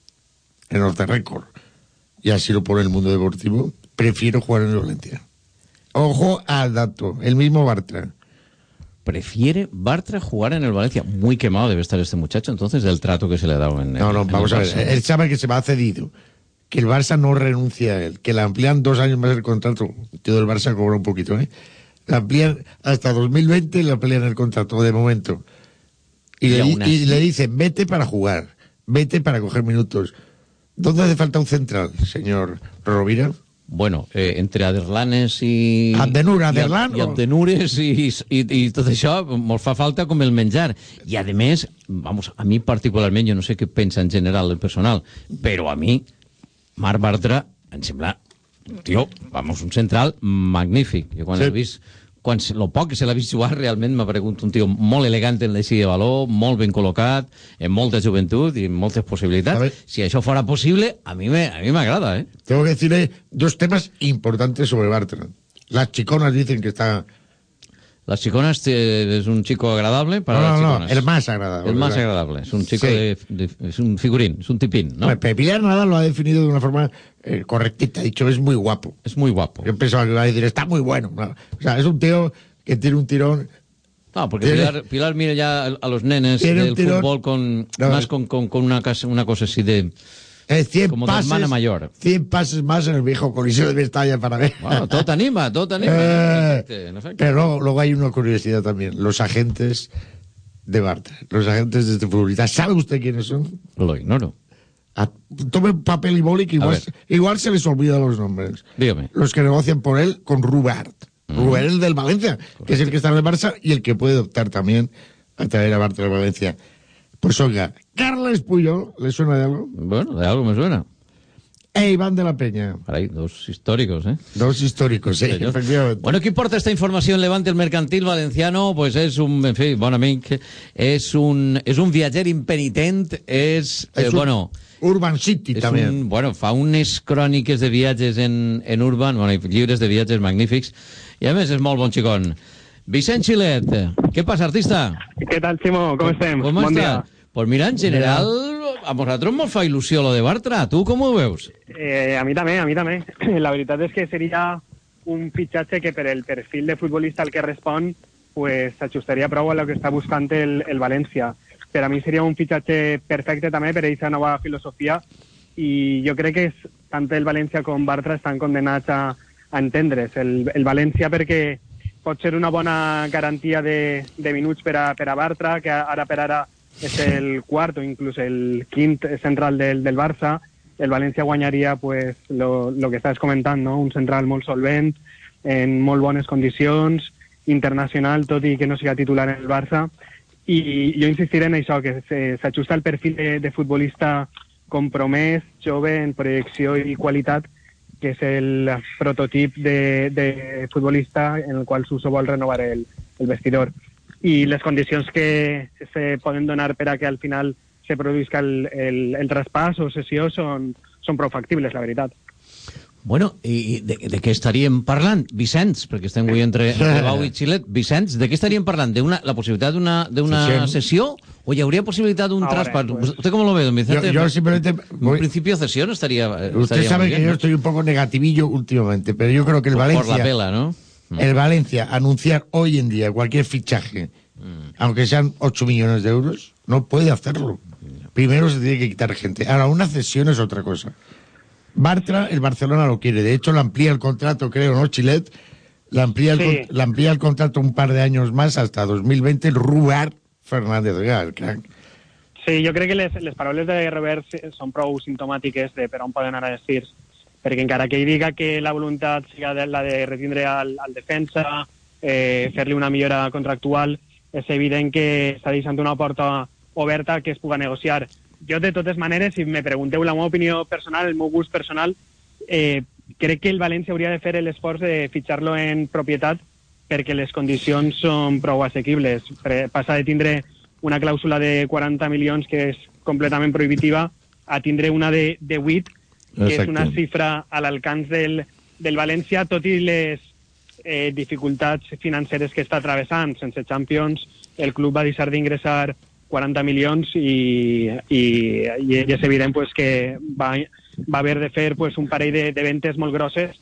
En Norte Récord, y así lo pone el Mundo Deportivo, prefiero jugar en el Valencia. Ojo al dato, el mismo Bartra. Prefiere Bartra jugar en el Valencia. Muy quemado debe estar este muchacho, entonces, del trato que se le ha dado en el No, no, vamos a ver. Él sabe que se va cedido, que el Barça no renuncia a él, que le amplían dos años más el contrato. Todo el Barça cobra un poquito, ¿eh? Le amplían hasta dos mil veinte, le amplían el contrato de momento. Y, y, le, y le dicen, vete para jugar, vete para coger minutos. ¿Dónde hace falta un central, señor Rovira? Bueno, eh, entre Aderlanes i... Abdenur, Aderlan... I, i Abdenures i, i, i tot això mos fa falta com el menjar. I, a més, vamos, a mi particularment, jo no sé què pensa en general el personal, però a mi, Marc Bartra, em sembla, tio, vamos, un central magnífic. Jo quan sí. l'he vist, quan lo poc que se l'ha vist jugar, realment m'ha paregut un tio molt elegant en l'eixida de valor, molt ben col·locat, amb molta joventut i amb moltes possibilitats. Si això fora possible, a mi m'agrada, ¿eh? Tengo que decirle dos temas importantes sobre Bartra. Las chiconas dicen que está... Las chiconas eh, es un chico agradable para no, no, las chiconas. No, el más agradable. El más agradable. Es un chico sí. de, de, es un figurín, es un tipín, ¿no? Bueno, Pepilar nada lo ha definido de una forma eh, correctita. Ha dicho, es muy guapo. Es muy guapo. Yo pensaba que iba a decir, está muy bueno. No. O sea, es un tío que tiene un tirón... No, porque Pilar, Pilar mira ya a los nenes del fútbol con, no, más con, con, con una, una cosa así de... Eh, cien como pases, de hermana mayor. cien pases más en el viejo Coliseo de Mestalla para ver. Bueno, todo te anima, todo te anima. Eh, ¿no? En efecto. pero luego, luego hay una curiosidad también. Los agentes de Bartra, los agentes de este futbolista, ¿sabe usted quiénes son? Lo ignoro. A, tome papel y boli que igual, igual se les olvida los nombres. Dígame. Los que negocian por él con Rubart. Mm. Rubart, el del Valencia, correcto, que es el que está en el Barça y el que puede optar también a traer a Bartra de Valencia. Pues oiga, Carles Puyol, ¿le suena de algo? Bueno, de algo me suena. E Iván de la Peña. Ahí, dos históricos, ¿eh? Dos históricos, sí, Señor. efectivamente. Bueno, ¿qué importa esta información? Levante el mercantil valenciano, pues és un, en fi, bon amic, és un, és un viatger impenitent, és, eh, és un bueno... Urban City, també. Un, bueno, fa unes cròniques de viatges en, en Urban, bueno, llibres de viatges magnífics, i a més és molt bon xicón. Vicent Xilet, què passa, artista? Què tal, Ximo? Com estem? Com bon està? dia. Pues mira, en general, a vosaltres mos fa il·lusió lo de Bartra. Tu com ho veus? Eh, a mi també, a mi també. La veritat és que seria un fitxatge que per el perfil de futbolista al que respon pues s'ajustaria prou a lo que està buscant el, el València. Per a mi seria un fitxatge perfecte també per a aquesta nova filosofia i jo crec que és, tant el València com Bartra estan condenats a, a entendre's. El, el València perquè pot ser una bona garantia de, de minuts per a, per a Bartra, que ara per ara és el quart o inclús el quint central del, del Barça. El València guanyaria pues, lo, lo que estàs comentant, no? Un central molt solvent, en molt bones condicions, internacional, tot i que no siga titular en el Barça. I jo insistiré en això, que s'ajusta al perfil de, de futbolista compromès, jove, en projecció i qualitat, que és el prototip de, de futbolista en el qual Suso vol renovar el, el vestidor. I les condicions que se poden donar per a que al final se produïsca el, el, el traspàs o sessió són, són prou factibles, la veritat. Bueno, i de, de què estaríem parlant? Vicenç, perquè estem avui entre, entre Bau i Xilet. Vicenç, de què estaríem parlant? ¿De una, la possibilitat d'una sessió? ¿O hi hauria possibilitat d'un traspàs? Pues... ¿Usted cómo lo ve, don Vicente? Yo, yo simplemente... Un principio de cesión estaría, Usted estaría sabe bien, que ¿no? yo estoy un poco negativillo últimamente, pero yo creo que el por, Valencia... Por la pela, ¿no? El Valencia, anunciar hoy en día cualquier fichaje, mm. aunque sean ocho millones de euros, no puede hacerlo. Primero se tiene que quitar gente. Ahora, una cesión es otra cosa. Bartra, el Barcelona lo quiere. De hecho, le amplía el contrato, creo, ¿no, Xilet? Le amplía el, sí. le amplía el contrato un par de años más hasta dos mil veinte. Rubart Fernández, el crack. Sí, jo crec que les, les paraules de Robert són prou simptomàtiques de per on poden anar els tirs, perquè encara que ell diga que la voluntat siga de, la de retindre al, al defensa, eh, fer-li una millora contractual, és evident que està deixant una porta oberta que es puga negociar. Jo, de totes maneres, si me pregunteu la meva opinió personal, el meu gust personal, eh, crec que el València hauria de fer l'esforç de fitxar-lo en propietat perquè les condicions són prou assequibles. Passa de tindre una clàusula de quaranta milions que és completament prohibitiva a tindre una de, de vuit, que Exacte. És una xifra a l'alcance del, del València, tot i les eh, dificultats financeres que està travessant. Sense Champions, el club va deixar d'ingressar quaranta milions i, i, i és evident pues, que va, va haver de fer pues, un parell de, de ventes molt grosses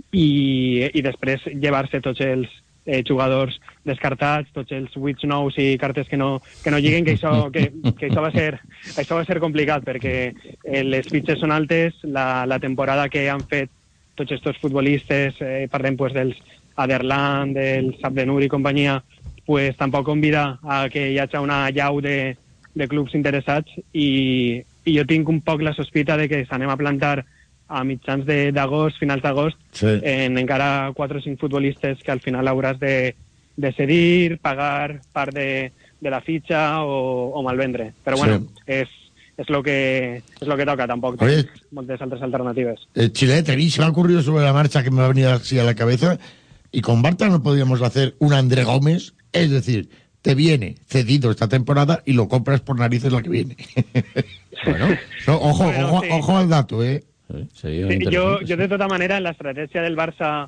i, i després llevar-se tots els eh, jugadors descartats, tots els vuits nous i cartes que no, que no lliguen, que això, que, que això, va ser, això va ser complicat perquè eh, les fitxes són altes, la, la temporada que han fet tots aquests futbolistes, eh, parlem pues, dels Aderland, del Sabdenur i companyia, pues tampoc convida a que hi hagi una llau de, de clubs interessats i, i jo tinc un poc la sospita de que s'anem a plantar a mitjans d'agost, finals d'agost, sí. en encara quatre o cinc futbolistes que al final hauràs de, de cedir, pagar part de, de la fitxa o, o malvendre. Però bueno, sí. és, és lo que és lo que toca, tampoc tens moltes altres alternatives. El Xilet, a mí se me ha ocurrido sobre la marcha que me va a venir así a la cabeza, y con Bartra no podríamos hacer un André Gómez, es decir, te viene cedido esta temporada y lo compras por narices la que viene. Bueno, no, ojo, bueno, ojo, sí. ojo al dato, ¿eh? Sí, jo, jo de tota manera l'estratègia del Barça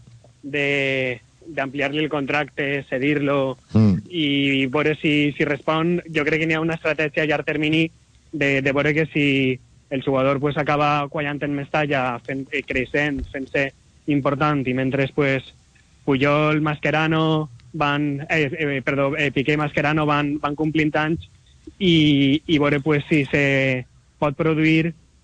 de d'ampliar-li el contracte, cedir-lo mm. i veure si, si respon, jo crec que n'hi ha una estratègia a llarg termini de, de veure que si el jugador pues, acaba quallant en Mestalla, fent, eh, creixent, fent-se important i mentre pues, Puyol, Mascherano van, eh, eh, perdó, eh, Piqué i Mascherano van, van complint anys i, i veure pues, si se pot produir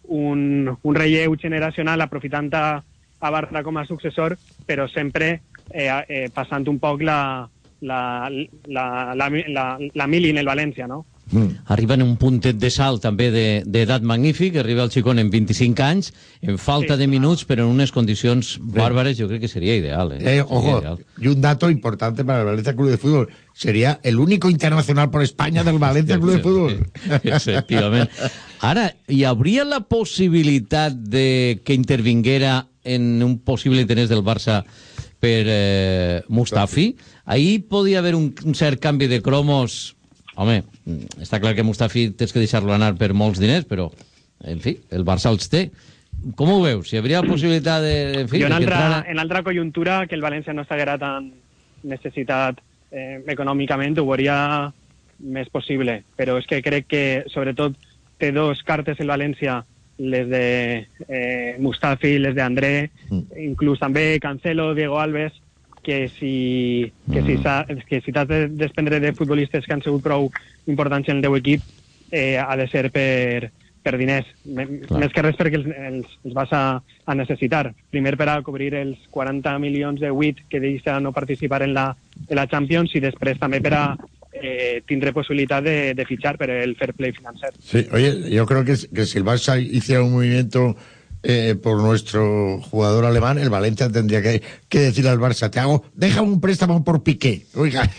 un, un relleu generacional aprofitant a, a Bartra com a successor, però sempre eh, eh, passant un poc la, la, la, la, la, la mili en el València, no? Mm. Arriba en un puntet de salt també d'edat magnífic, arriba el xicón en vint-i-cinc anys, en falta sí, de minuts, però en unes condicions bàrbares, jo crec que seria ideal. Eh? Eh, ojo, ideal. Y un dato importante para el Valencia Club de Fútbol, sería el único internacional por España del Valencia Club de Fútbol. Efectivament. Ara, hi hauria la possibilitat de que intervinguera en un possible interès del Barça per eh, Mustafi? Ahir podia haver un, un cert canvi de cromos. Home, està clar que Mustafi tens que deixar-lo anar per molts diners, però, en fi, el Barça els té. Com ho veus? Si hi hauria possibilitat de... En fi, jo en de altra, entrara... en altra conjuntura que el València no s'haguera tan necessitat eh, econòmicament, ho veuria més possible. Però és que crec que, sobretot, té dos cartes el València, les de eh, Mustafi, les d'André, mm. inclús també Cancelo, Diego Alves, que si, que si, que si t'has de desprendre de futbolistes que han sigut prou importants en el teu equip, eh, ha de ser per, per diners. Clar. Més que res perquè els, els, els vas a, a necessitar. Primer per a cobrir els quaranta milions de huit que deixa no participar en la, en la Champions i després també per a eh, tindre possibilitat de, de fitxar per el fair play financer. Sí, oye, yo creo que, que si el Barça hiciera un movimiento Eh, por nuestro jugador alemán, el Valencia tendría que, que decirle al Barça, te hago, deja un préstamo por Piqué. Oiga.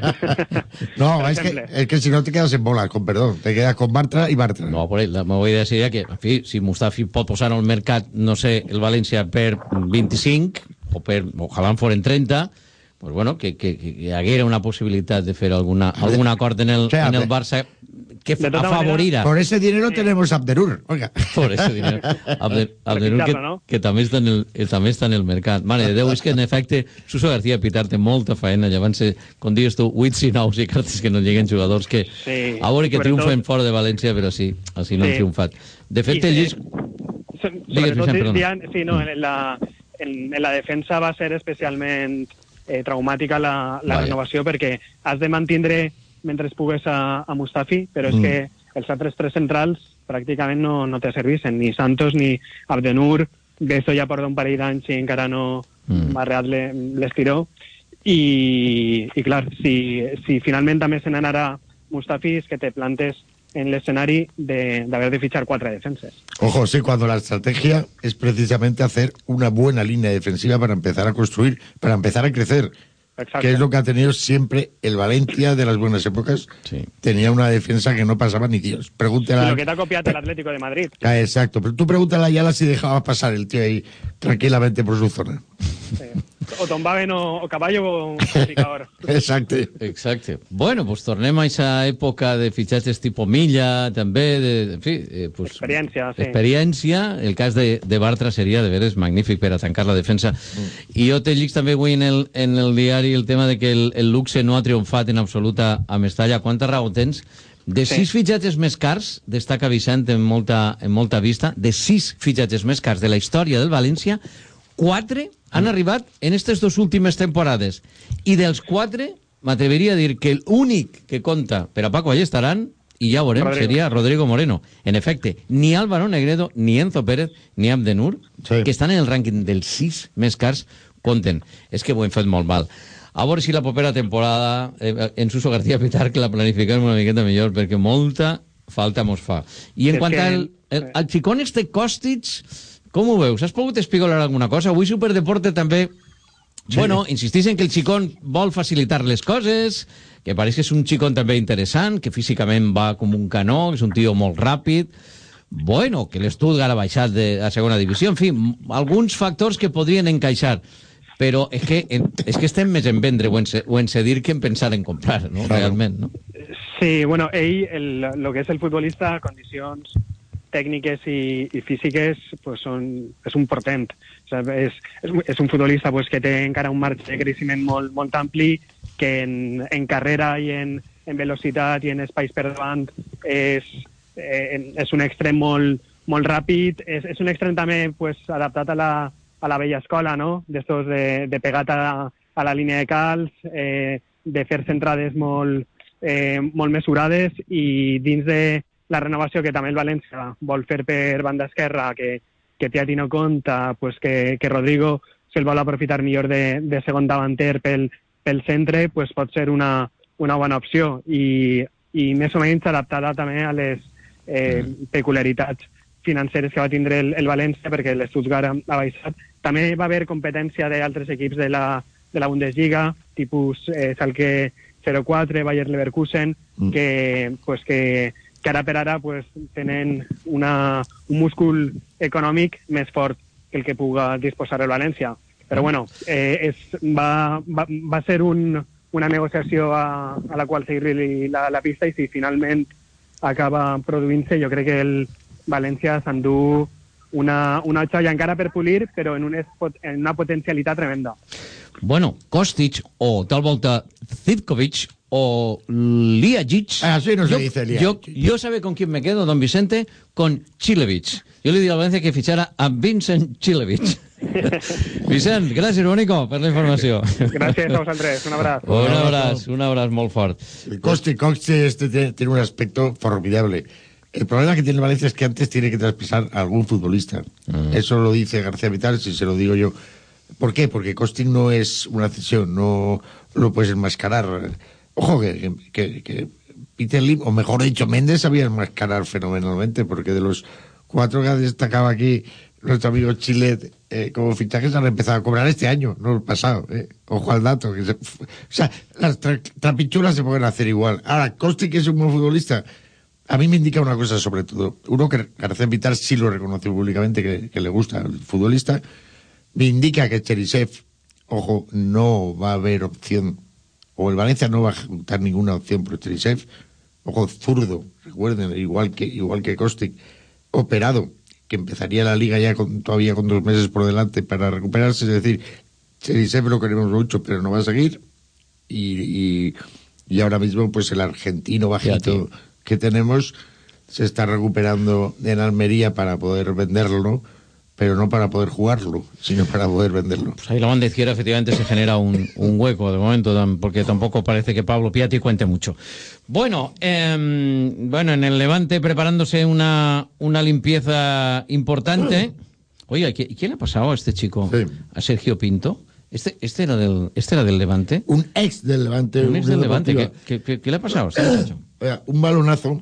No, es que, es que si no te quedas en bola, con perdón, te quedas con Bartra y Bartra. No, por ahí, la meva idea seria que, en fi, si Mustafi pot posar al mercat, no sé, el València per vint-i-cinc, o per, ojalà en foren trenta, pues bueno, que, que, que hi haguera una possibilitat de fer alguna, algun acord en el, o sea, en el Barça que afavorira. Por ese dinero tenemos Abderur, oiga. Por ese dinero. Abder, Abderur, que, que també està, en el, també està en el mercat. Mare de Déu, és que en efecte Suso García Pitar té molta feina, llavors, com dius tu, vuit i nous i cartes que no lleguen jugadors que sí, a veure que triomfen fora de València, però sí, així no sí. han triomfat. De fet, el llis... Sobretot, sí, no, en la, en, en la defensa va ser especialment eh, traumàtica la, la renovació, perquè has de mantindre mentre pugues a, a Mustafi, però és mm. que els altres tres centrals pràcticament no, no te servissen, ni Santos ni Abdenur. Bezo ja porta un parell d'anys i encara no mm. m'ha reat l'estiró. I, i clar, si, si finalment també se n'anarà Mustafi, és que te plantes en l'escenari d'haver de, de fichar cuatro defensas. Ojo, sí, cuando la estrategia es precisamente hacer una buena línea defensiva para empezar a construir, para empezar a crecer. Exacto. Que es lo que ha tenido siempre el Valencia de las buenas épocas. Sí. Tenía una defensa que no pasaba ni Dios. Pregúntale. Sí, lo que te ha copiado el Atlético de Madrid. Ah, exacto, pero tú pregúntale a Ayala si dejaba pasar el tío ahí tranquilamente por su zona. Sí. O tombaven o, o caballo o picador. Exacte. Exacte. Bueno, pues tornem a aquesta època de fitxatges tipus Milla, també, de, en fi... Eh, pues, experiència, sí. Experiència. El cas de, de Bartra seria, de veres, magnífic per a tancar la defensa. Mm. I jo te llic també avui en el, en el diari el tema de que el, el luxe no ha triomfat en absoluta a Mestalla. Quanta raó tens? De sí. sis fitxatges més cars, destaca Vicent en molta, en molta vista, de sis fitxatges més cars de la història del València, quatre han arribat en aquestes dues últimes temporades. I dels quatre, m'atreveria a dir que l'únic que compta per a Paco Allestaran, i ja ho veurem, Rodrigo. Seria Rodrigo Moreno. En efecte, ni Álvaro Negredo, ni Enzo Pérez, ni Abdenur, sí. que estan en el rànquing dels sis més cars, compten. És que ho hem fet molt mal. A veure si la propera temporada eh, en Suso García Pitar que la planifiquem una miqueta millor, perquè molta falta mos fa. I en és quant que... al, el, al xicón este Kostic, com ho veus? Has pogut espigolar alguna cosa? Avui Superdeporte també, sí. bueno, insistís en que el xicón vol facilitar les coses, que pareix que és un xicón també interessant, que físicament va com un canó, que és un tio molt ràpid, bueno, que l'Stuttgart ha baixat de, a segona divisió, en fi, alguns factors que podrien encaixar. Però és que, és que estem més en vendre o en, o en cedir que en pensar en comprar, no? Claro. Realment, no? Sí, bueno, ell, el, lo que és el futbolista, condicions tècniques i, i físiques, pues són, és un portent. O sea, és, és, és un futbolista pues, que té encara un marge de creixement molt, molt ampli, que en, en carrera i en, en velocitat i en espais per davant és, eh, és un extrem molt, molt ràpid, és, és un extrem també pues, adaptat a la a la vella escola, ¿no? D'estos de, de pegat a, a la línia de calç, eh, de fer centrades molt, eh, molt mesurades i dins de, la renovació que també el València vol fer per banda esquerra, que, que Piatti no compta, pues que, que Rodrigo se'l vol aprofitar millor de, de segon davanter pel, pel centre, pues pot ser una, una bona opció i, i més o menys adaptada també a les eh, peculiaritats financeres que va tindre el, el València, perquè l'Stuttgart ha baixat. També va haver competència d'altres equips de la, de la Bundesliga, tipus eh, Schalke zero quatre, Bayer Leverkusen, mm. que, pues que, que ara per ara pues, tenen una, un múscul econòmic més fort que el que puga disposar el València. Però bueno, eh, és, va, va, va ser un, una negociació a, a la qual seguir-li la, la pista, i si finalment acaba produint-se, jo crec que el València s'endú una, una joia encara per polir, però en una, en una potencialitat tremenda. Bueno, Kostic o tal volta Zivkovic o Liajic. Así no se yo, dice Liajic. Yo, yo sabe con quién me quedo, don Vicente, con Chilevic. Yo le digo a Valencia que fichara a Vincent Chilevic. Vicent, gràcies, bonico, per la informació. Gràcies a vosaltres, un abraç. Un abraç, un abraç molt fort. El Kostic, Kostic este tiene, tiene un aspecto formidable. El problema que tiene el Valencia es que antes tiene que traspasar a algún futbolista. Mm. Eso lo dice García Vital, si se lo digo yo. ¿Por qué? Porque Kostic no es una cesión, no lo puedes enmascarar. Ojo, que, que, que Peter Lim, o mejor dicho, Méndez sabía enmascarar fenomenalmente, porque de los cuatro que ha destacado aquí nuestro amigo Chilet eh, como fichajes han empezado a cobrar este año, no el pasado. Eh. Ojo al dato. Que se, o sea, las tra trapichulas se pueden hacer igual. Ahora, Kostic es un buen futbolista. A mí me indica una cosa sobre todo. Uno, que García Vital sí lo reconoció públicamente, que, que le gusta el futbolista. Me indica que Cherisev, ojo, no va a haber opción, o el Valencia no va a juntar ninguna opción por Cherisev. Ojo, zurdo, recuerden, igual que igual que Kostic, operado, que empezaría la liga ya con, todavía con dos meses por delante para recuperarse. Es decir, Cherisev lo queremos mucho, pero no va a seguir. Y, y, y ahora mismo, pues el argentino bajito que tenemos se está recuperando en Almería para poder venderlo, ¿no? Pero no para poder jugarlo, sino para poder venderlo. Pues ahí la banda izquierda efectivamente se genera un, un hueco de momento, porque tampoco parece que Pablo Piatti cuente mucho. Bueno, eh, bueno, en el Levante preparándose una, una limpieza importante. Oye, ¿quién ha pasado a este chico? Sí. A Sergio Pinto. Este, este, era del, este era del Levante. Un ex del Levante. Un ex del Levante. ¿Qué, qué, qué, ¿Qué le ha pasado a este muchacho? Oiga, un balonazo.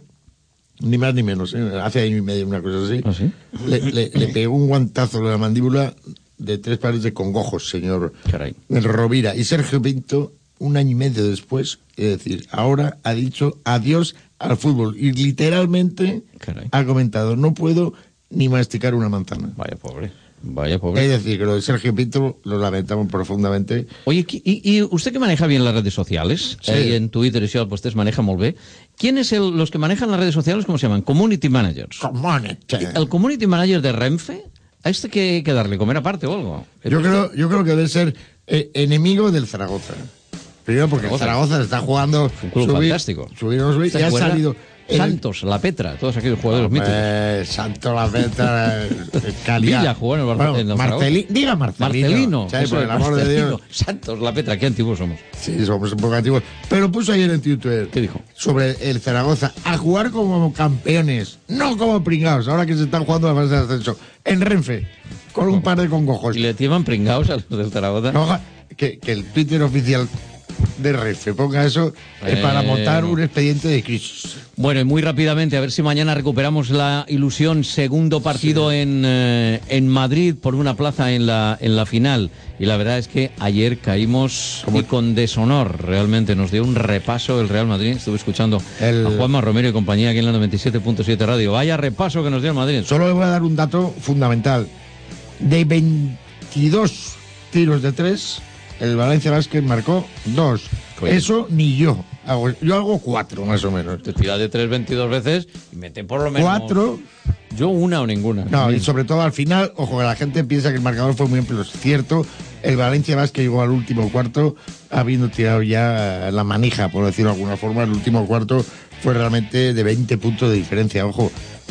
Ni más ni menos, ¿eh? Hace año y medio, una cosa así. ¿Ah, sí? Le, le, le pegó un guantazo en la mandíbula de tres pares de congojos, señor Caray. El Rovira. Y Sergio Pinto, un año y medio después, es decir, ahora ha dicho adiós al fútbol. Y literalmente Caray. ha comentado, no puedo ni masticar una manzana. Vaya pobre. Vaya pobre. Es decir, que lo de Sergio Pinto lo lamentamos profundamente. Oye, ¿y, y usted que maneja bien las redes sociales? Sí. Eh, en Twitter y això, vostès maneja molt bé. ¿Quiénes el, los que manejan las redes sociales, cómo se llaman? Community managers. Community. ¿El community manager de Renfe? ¿A este que, que darle comer aparte o algo? Yo creo, yo creo que debe ser eh, enemigo del Zaragoza. Primero porque el Zaragoza está jugando... Un club subir, fantástico. Subir, subir, y ha salido... Santos, La Petra, todos aquellos jugadores míticos. Eh, Santos, La Petra, Calidad. Villa jugó en el Barcelona. Bueno, Marceli, diga Marcelino. Marcelino. ¿Sabes? Por el amor Marcelino. de Dios. Santos, La Petra, qué antiguos somos. Sí, somos un poco antiguos. Pero puso ayer en Twitter. ¿Qué dijo? Sobre el Zaragoza. A jugar como campeones, no como pringados. Ahora que se están jugando la fase de ascenso. En Renfe, con un par de congojos. ¿Y le llaman pringados a los del Zaragoza? No, que, que el Twitter oficial de Renfe ponga eso eh, para montar un expediente de crisis. Bueno, y muy rápidamente, a ver si mañana recuperamos la ilusión. Segundo partido sí. en, eh, en Madrid por una plaza en la, en la final. Y la verdad es que ayer caímos y con deshonor. Realmente nos dio un repaso el Real Madrid. Estuve escuchando el... a Juanma Romero y compañía aquí en la noventa y siete punto siete Radio. Vaya repaso que nos dio el Madrid. Solo le voy a dar un dato fundamental. De veintidós tiros de tres... el Valencia Basket marcó dos. Coño. Eso ni yo. Hago, yo hago cuatro, más o menos. Te tira de tres veintidós veces y mete por lo menos... Cuatro. Yo una o ninguna. No, y sobre todo al final, ojo, que la gente piensa que el marcador fue muy amplio. Es cierto, el Valencia Basket llegó al último cuarto habiendo tirado ya la manija, por decirlo de alguna forma. El último cuarto fue realmente de veinte puntos de diferencia, ojo.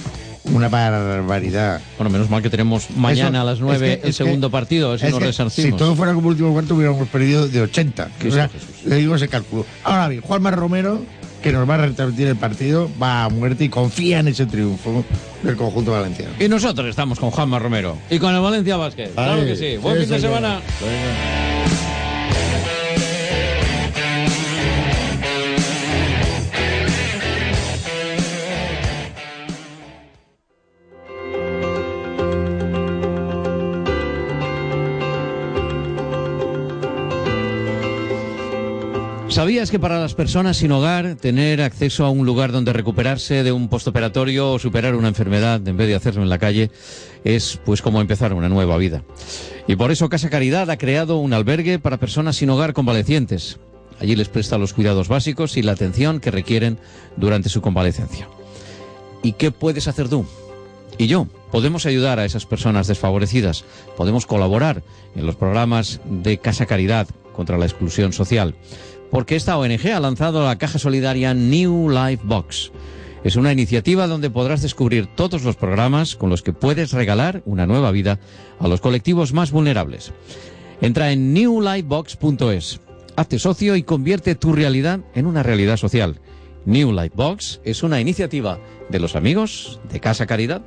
Una barbaridad. Bueno, menos mal que tenemos mañana Eso, a las nueve es que, el segundo que, partido, a ver si nos que, resarcimos. Si todo fuera como último cuarto hubiéramos perdido de ochenta. O sea, le digo ese cálculo. Ahora bien, Juanma Romero, que nos va a retransmitir el partido, va a muerte y confía en ese triunfo del conjunto valenciano. Y nosotros estamos con Juanma Romero y con el Valencia Basket. Claro Ay, que sí. Buen sí, fin de señor. semana. Venga. ¿Sabías que para las personas sin hogar, tener acceso a un lugar donde recuperarse de un postoperatorio o superar una enfermedad en vez de hacerlo en la calle es pues como empezar una nueva vida? Y por eso Casa Caridad ha creado un albergue para personas sin hogar convalecientes. Allí les presta los cuidados básicos y la atención que requieren durante su convalecencia. ¿Y qué puedes hacer tú? Y yo, podemos ayudar a esas personas desfavorecidas, podemos colaborar en los programas de Casa Caridad contra la exclusión social. Porque esta O N G ha lanzado la caja solidaria New Life Box. Es una iniciativa donde podrás descubrir todos los programas con los que puedes regalar una nueva vida a los colectivos más vulnerables. Entra en new life box punto es, hazte socio y convierte tu realidad en una realidad social. New Life Box es una iniciativa de los amigos de Casa Caridad.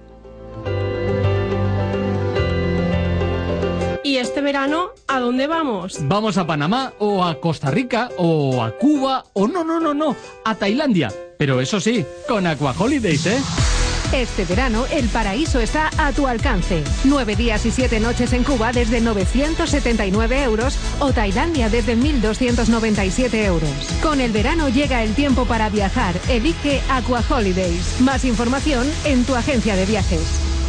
¿Y este verano a dónde vamos? Vamos a Panamá o a Costa Rica o a Cuba o no, no, no, no, a Tailandia. Pero eso sí, con Aqua Holidays, ¿eh? Este verano, el paraíso está a tu alcance. Nueve días y siete noches en Cuba desde novecientos setenta y nueve euros o Tailandia desde mil doscientos noventa y siete euros. Con el verano llega el tiempo para viajar. Elige Aqua Holidays. Más información en tu agencia de viajes.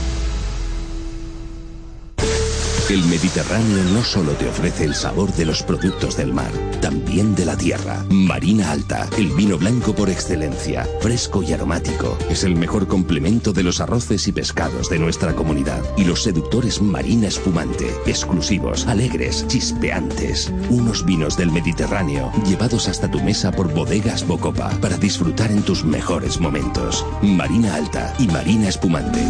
El Mediterráneo no solo te ofrece el sabor de los productos del mar, también de la tierra. Marina Alta, el vino blanco por excelencia, fresco y aromático. Es el mejor complemento de los arroces y pescados de nuestra comunidad. Y los seductores Marina Espumante, exclusivos, alegres, chispeantes. Unos vinos del Mediterráneo, llevados hasta tu mesa por Bodegas Bocopa, para disfrutar en tus mejores momentos. Marina Alta y Marina Espumante.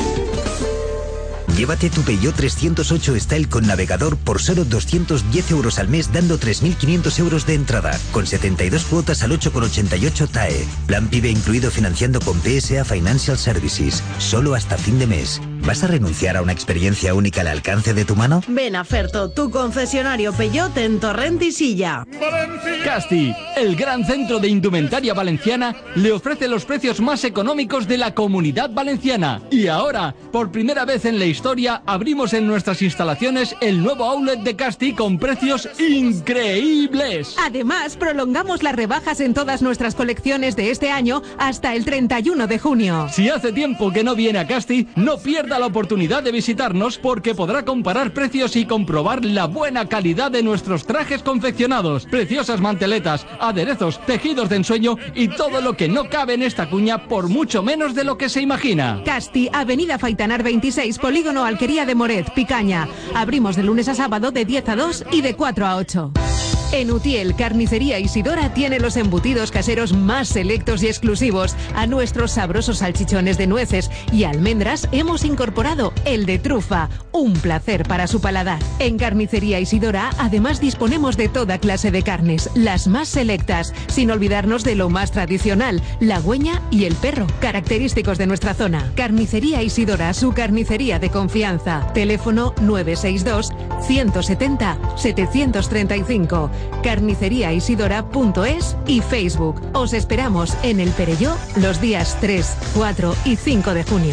Llévate tu Peugeot trescientos ocho Style con navegador por solo doscientos diez euros al mes, dando tres mil quinientos euros de entrada, con setenta y dos cuotas al ocho coma ochenta y ocho T A E. Plan PIBE incluido financiando con P S A Financial Services, solo hasta fin de mes. ¿Vas a renunciar a una experiencia única al alcance de tu mano? Ven a Ferto, tu concesionario Peugeot en Torrent y Silla. Casti, el gran centro de indumentaria valenciana, le ofrece los precios más económicos de la Comunidad Valenciana. Y ahora, por primera vez en la historia, abrimos en nuestras instalaciones el nuevo outlet de Casti con precios increíbles. Además, prolongamos las rebajas en todas nuestras colecciones de este año hasta el treinta y uno de junio. Si hace tiempo que no viene a Casti, no pierda la oportunidad de visitarnos porque podrá comparar precios y comprobar la buena calidad de nuestros trajes confeccionados, preciosas manteletas, aderezos, tejidos de ensueño y todo lo que no cabe en esta cuña por mucho menos de lo que se imagina. Casti, Avenida Faitanar veintiséis, Polígono Alquería de Moret, Picaña. Abrimos de lunes a sábado de diez a dos y de cuatro a ocho. En Utiel, Carnicería Isidora tiene los embutidos caseros más selectos y exclusivos. A nuestros sabrosos salchichones de nueces y almendras hemos incorporado el de trufa, un placer para su paladar. En Carnicería Isidora además disponemos de toda clase de carnes, las más selectas, sin olvidarnos de lo más tradicional, la güeña y el perro, característicos de nuestra zona. Carnicería Isidora, su carnicería de confianza. Teléfono nueve seis dos, ciento setenta, setecientos treinta y cinco. carnicería isidora punto es y Facebook. Os esperamos en el Perelló los días tres, cuatro y cinco de junio.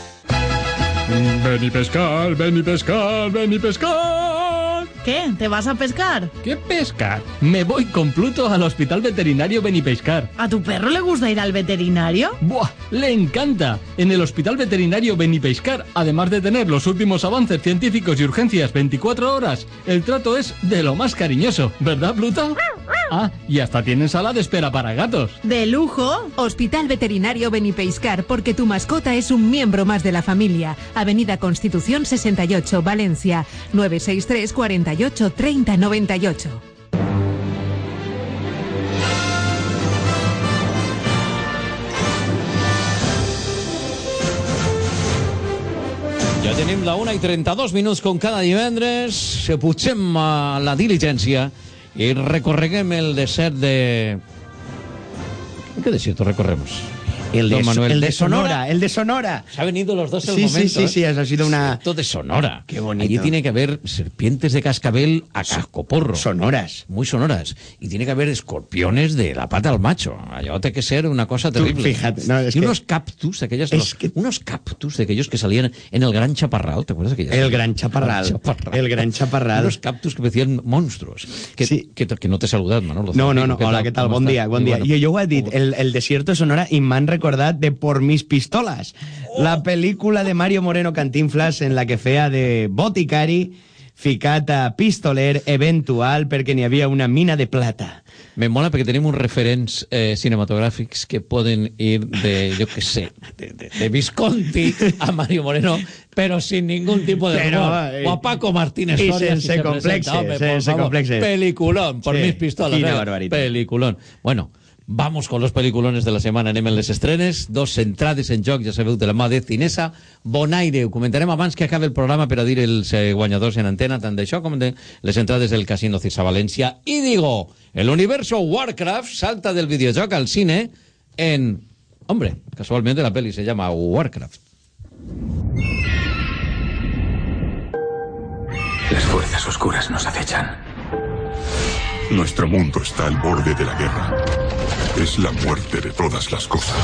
Ven y pescar, ven y pescar, ven y pescar. ¿Qué? ¿Te vas a pescar? ¿Qué pescar? Me voy con Pluto al Hospital Veterinario Benipescar. ¿A tu perro le gusta ir al veterinario? ¡Buah! ¡Le encanta! En el Hospital Veterinario Benipescar, además de tener los últimos avances científicos y urgencias veinticuatro horas, el trato es de lo más cariñoso, ¿verdad, Pluto? Ah, y hasta tienen sala de espera para gatos. ¡De lujo! Hospital Veterinario Benipescar, porque tu mascota es un miembro más de la familia. Avenida Constitución sesenta y ocho, Valencia, nueve seis tres, cuarenta y ocho, treinta, noventa y ocho. Ja tenim la una i trenta-dos minuts com cada divendres. Se pugem a la diligència i recorreguem el desert de ¿Qué desierto recorremos? El de, Don Manuel, el de ¿de Sonora, Sonora? el de Sonora. Se han venido los dos en Sí, el sí, momento. sí, ¿eh? sí, ha sido una... Desierto de Sonora. Qué bonito. Allí tiene que haber serpientes de cascabel a cascoporro. Sonoras. Muy sonoras. Y tiene que haber escorpiones de la pata al macho. Allá tiene que ser una cosa terrible. Tú, fíjate, no, es y que... unos cactus, aquellas, Es los- que- unos cactus de aquellos que salían en el Gran Chaparral, ¿te acuerdas de aquellas? El Gran Chaparral. Chaparral. El Gran Chaparral. Unos cactus que parecían monstruos. Que, Sí. que, que no te he saludat, Manolo. No, no, no. Hola, què tal? Com Bon estàs? dia, bon I dia. bueno, Jo, jo ho he dit, el, el desierto de Sonora, i m'han recordat de Por mis pistolas, la pel·lícula de Mario Moreno Cantinflas en la que feia de boticari ficat a pistoler eventual perquè n'hi havia una mina de plata. Me mola perquè tenim uns referents eh, cinematogràfics que poden ir de, jo què sé, de, de, de Visconti a Mario Moreno, però sin ningún tipo de Pero, rumor. eh, O a Paco Martínez y Soria, sense si se complexes, presenta. Hombre, por sense favor. complexes. Peliculón, por Sí, mis pistolas. quina eh. barbaritat. Peliculón. Bueno, vamos con los peliculones de la setmana. Anem en les estrenes. Dos entrades en joc, ja sabeu, de la mà de Cinesa. Bonaire. Ho comentarem abans que acabi el programa per a dir els eh, guanyadors en antena, tant d'això com de les entrades del Casino Cirsa València. I digo, el universo Warcraft salta del videojoc al cine en... Hombre, casualmente la peli se llama Warcraft. Las fuerzas oscuras nos acechan. Nuestro mundo está al borde de la guerra. Es la muerte de todas las cosas.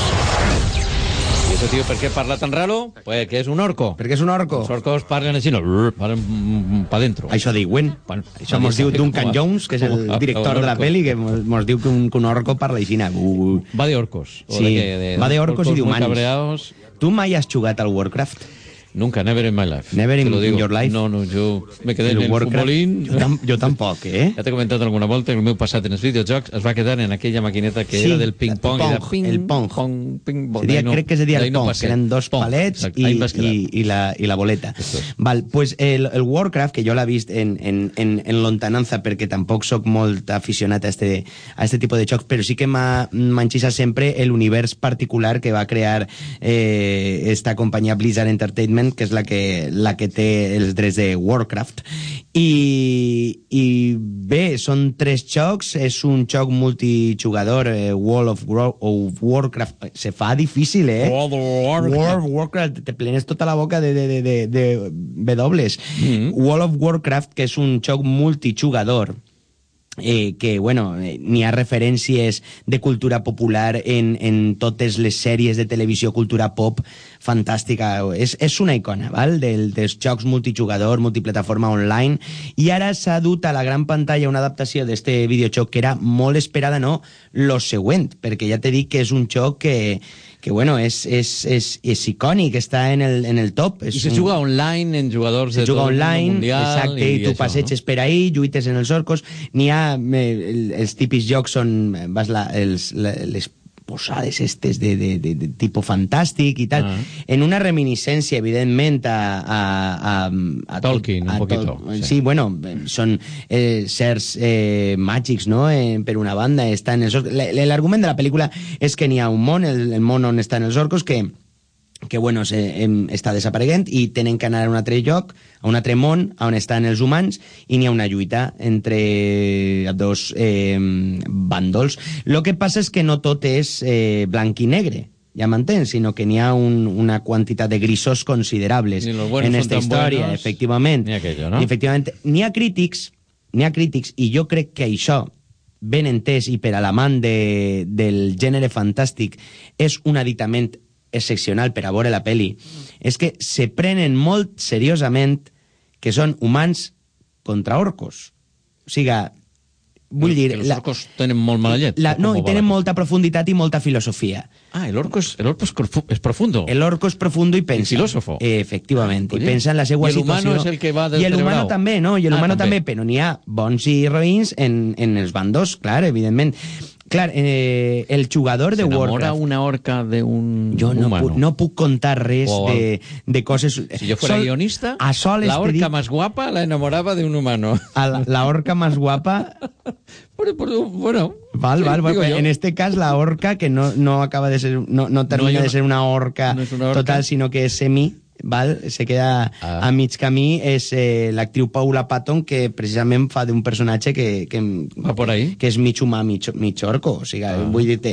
I ese tío, per què parla tan raro? Pues que és un orco. Perquè és un orco. Els orcos parlen així, no, parlen pa dentro. Això diuen. Bueno, Això mos diu Duncan Jones, que és el Com a- director com a de la orco. pel·li, que mos, mos diu que un, que un orco parla així. Uh. Va de orcos. o Sí, de que- de- va de orcos i muy d'humans. cabreados. Tu mai has jugat al Warcraft? Nunca, never in my life. Never Te in, lo digo. in your life? No, no, yo me quedé El en el Warcraft? futbolín. Jo, tam jo tampoc, eh? Ja t'he comentat alguna volta que el meu passat en els videojocs es va quedar en aquella maquineta que Sí, era del ping-pong. el i de pong, ping, el pong. pong, ping, pong. Seria, D'ahí no- crec que es deia d'ahí el no pong, passé. que eren dos Pong, palets exacte. i, Ahí em vas quedar. i, i, la, i la boleta. Val, pues el, el Warcraft, que jo l'he vist en, en, en, en lontananza perquè tampoc sóc molt aficionat a este, a este tipus de jocs, però sí que m'ha enxisat sempre el univers particular que va crear eh, esta companyia Blizzard Entertainment, que és la que, la que té els drets de Warcraft. I, i bé, són tres jocs, és un joc multijugador, eh, World of, War, of Warcraft, se fa difícil, eh? World of Warcraft. World of Warcraft, te plenes tota la boca de, de, de, de, de W. Mm-hmm. World of Warcraft, que és un joc multijugador, eh, que, bueno, eh, n'hi ha referències de cultura popular en, en totes les sèries de televisió, cultura pop, fantàstica. És, és una icona, val?, del, dels jocs multijugador, multiplataforma online, i ara s'ha dut a la gran pantalla una adaptació d'este videojoc que era molt esperada, no? Lo següent, perquè ja t'he dit que és un joc que, que bueno, és, és, és, és icònic, està en el, en el top. És I se un... juga online en jugadors Se de juga tot el online, mundo mundial. exacte, i, i tu això, passeges per ahí, lluites en els orcos. N'hi ha... Eh, els típics jocs són eh, vas la, els, la, les posades estes de, de, de, de tipus fantàstic i tal, Ah. en una reminiscència, evidentment, a... a, a, a Tolkien, un a poquito, Tol- sí. Sí, bueno, eh, són eh, certs eh, màgics, no?, eh, per una banda. Estan els orcos. L- L'argument de la pel·lícula és que n'hi ha un món, el, el món on estan els orcos, que que bueno, se, em, està desapareguent i tenen que anar a un altre lloc, a un altre món, on estan els humans, i n'hi ha una lluita entre dos eh, bàndols. Lo que passa és que no tot és eh, blanc i negre, ja m'entens, sinó que n'hi ha un, una quantitat de grisos considerables Ni los buenos en son esta tan història, buenos, efectivament. ni aquello, ¿no? I efectivament, n'hi ha crítics, n'hi ha crítics, i jo crec que això, ben entès i per a l'amant de, del gènere fantàstic, és un aditament excepcional per a veure la peli, és que se prenen molt seriosament que són humans contra orcos. O sigui, vull dir... Que els orcos tenen molt mala llet. La, no, Com i va tenen la- molta profunditat i molta filosofia. Ah, el orco es, el orco es, corfu- es profundo. El orco és profundo i pensa. El filósofo. Eh, efectivament, Oye, i pensa en la seva i el situació. humano és el que va I el humano descerebrado. també, no? I el Ah, humano també. també, però n'hi ha bons i roïns en, en els bandos, clar, evidentment. Clar, eh, el jugador de ¿Se enamora Warcraft... una orca de un Jo no, humano? puc, no puc contar res O- de, de coses... Si yo fuera Sol- guionista, a soles la te orca dic- más guapa la enamoraba de un humano. A la, la orca más guapa... Pero, pero, bueno... Val, sí, val, val. digo yo. En este cas, la orca, que no, no acaba de ser... No, no termina yo de no- ser una orca, no es una orca. total, sinó que és semi... val? Se queda ah. a mig camí, és eh, l'actriu Paula Patton, que precisament fa d'un personatge que, que, va por ahí. que és mig humà, mig, mig orco, o sigui, ah. vull dir-te.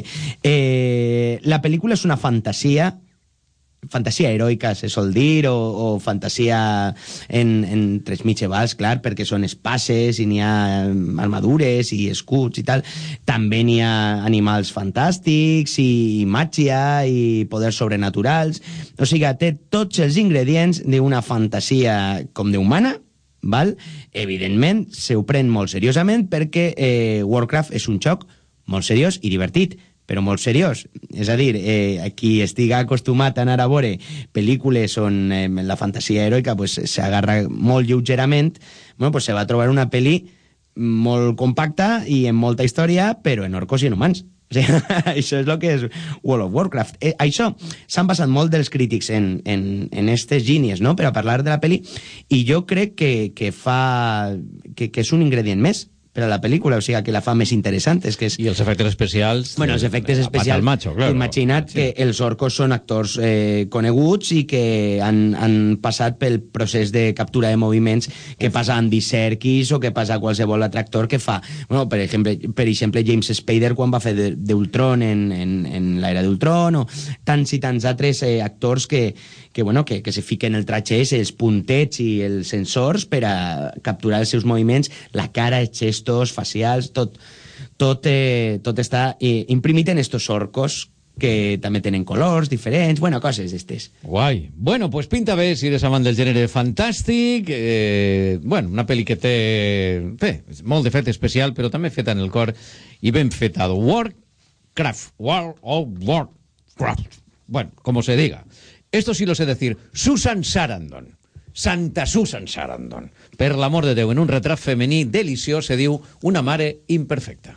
Eh, la pel·lícula és una fantasia, fantasia heroica, se sol dir, o, o fantasia en, en tres mitjevals, clar, perquè són espases i n'hi ha armadures i escuts i tal. També n'hi ha animals fantàstics i màgia i poders sobrenaturals. O sigui, té tots els ingredients d'una fantasia com d'humana, val? Evidentment, se ho pren molt seriosament perquè eh, Warcraft és un joc molt seriós i divertit, però molt seriós. És a dir, eh, qui estiga acostumat a anar a veure pel·lícules on eh, la fantasia heroica pues, s'agarra molt lleugerament, bueno, pues se va trobar una pel·li molt compacta i amb molta història, però en orcos i en humans. O sigui, això és el que és World of Warcraft. Eh, això s'han basat molt dels crítics en, en, en estes línies, no?, per a parlar de la pel·li, i jo crec que, que fa... Que, que és un ingredient més per a la pel·lícula, o sigui, que la fa més interessant. És que és... I els efectes especials... Bueno, els efectes especials... Macho, claro. Imagina't sí. que els orcos són actors eh, coneguts i que han, han passat pel procés de captura de moviments que passa Andy Serkis o que passa qualsevol altre actor que fa... Bueno, per exemple, per exemple James Spader quan va fer d'Ultron en, en, en l'era d'Ultron, o tants i tants altres eh, actors que, que, bueno, que, que se fiquen el tratge ese, els puntets i els sensors per a capturar els seus moviments, la cara, els gestos facials, tot, tot, eh, tot està eh, imprimit en estos orcos que també tenen colors diferents, bueno, coses d'estes. Guai. Bueno, pues pinta bé si eres amant del gènere fantàstic, eh, bueno, una pel·li que té, té molt d'efecte especial, però també feta en el cor i ben feta. Warcraft, World of Warcraft, bueno, como se diga. Esto sí lo sé decir, Susan Sarandon. Santa Susan Sarandon. Per l'amor de Déu, en un retrat femení deliciós se diu Una mare imperfecta.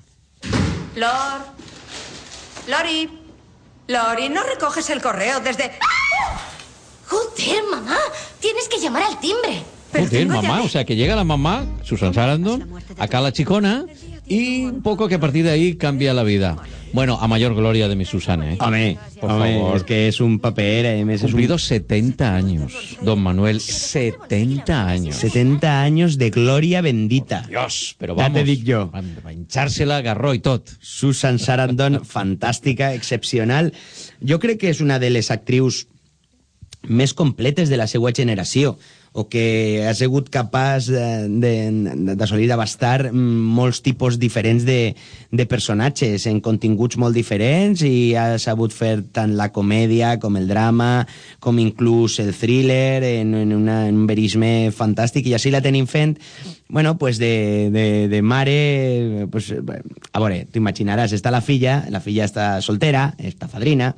Lor... Lori... Lori, ¿no recoges el correo desde...? ¡Ah! Joder, mamá, tienes que llamar al timbre. Joder, mamá, o sea, que llega la mamá, Susan Sarandon, acá la chicona, y un poco que a partir de ahí cambia la vida. Bueno, a mayor gloria de mi Susana, ¿eh? Home, por home, favor. Es que es un paper, además. Cumplido un... setenta años, don Manuel, setenta años. setenta años de gloria bendita. Dios, pero vamos. Ya te dic jo. Va hinchar-se-la, garró i tot. Susan Sarandon, fantàstica, excepcional. Jo crec que és una de les actrius més completes de la seva generació, o que ha sigut capaç d'assolir d'abastar molts tipus diferents de, de personatges en continguts molt diferents, i ha sabut fer tant la comèdia com el drama, com inclús el thriller en, en, una, en un verisme fantàstic, i així la tenim fent, bueno, pues de, de, de mare, pues, a veure, t'imaginaràs, està la filla, la filla està soltera, està fadrina,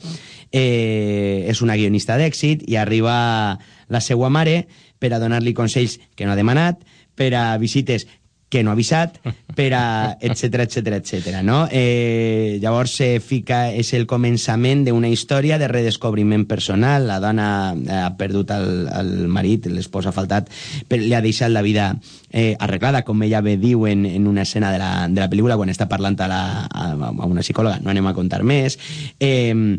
eh, és una guionista d'èxit, i arriba la seua mare per a donar-li consells que no ha demanat, per a visites que no ha avisat, per a etcètera, etcètera, etcètera, no? Eh, llavors se fica, és el començament d'una història de redescobriment personal. La dona ha perdut el, el marit, l'espòs ha faltat, però li ha deixat la vida eh, arreglada, com ella bé diu en, en una escena de la, de la pel·lícula, quan està parlant a, la, a, a una psicòloga, no anem a contar més. Eh,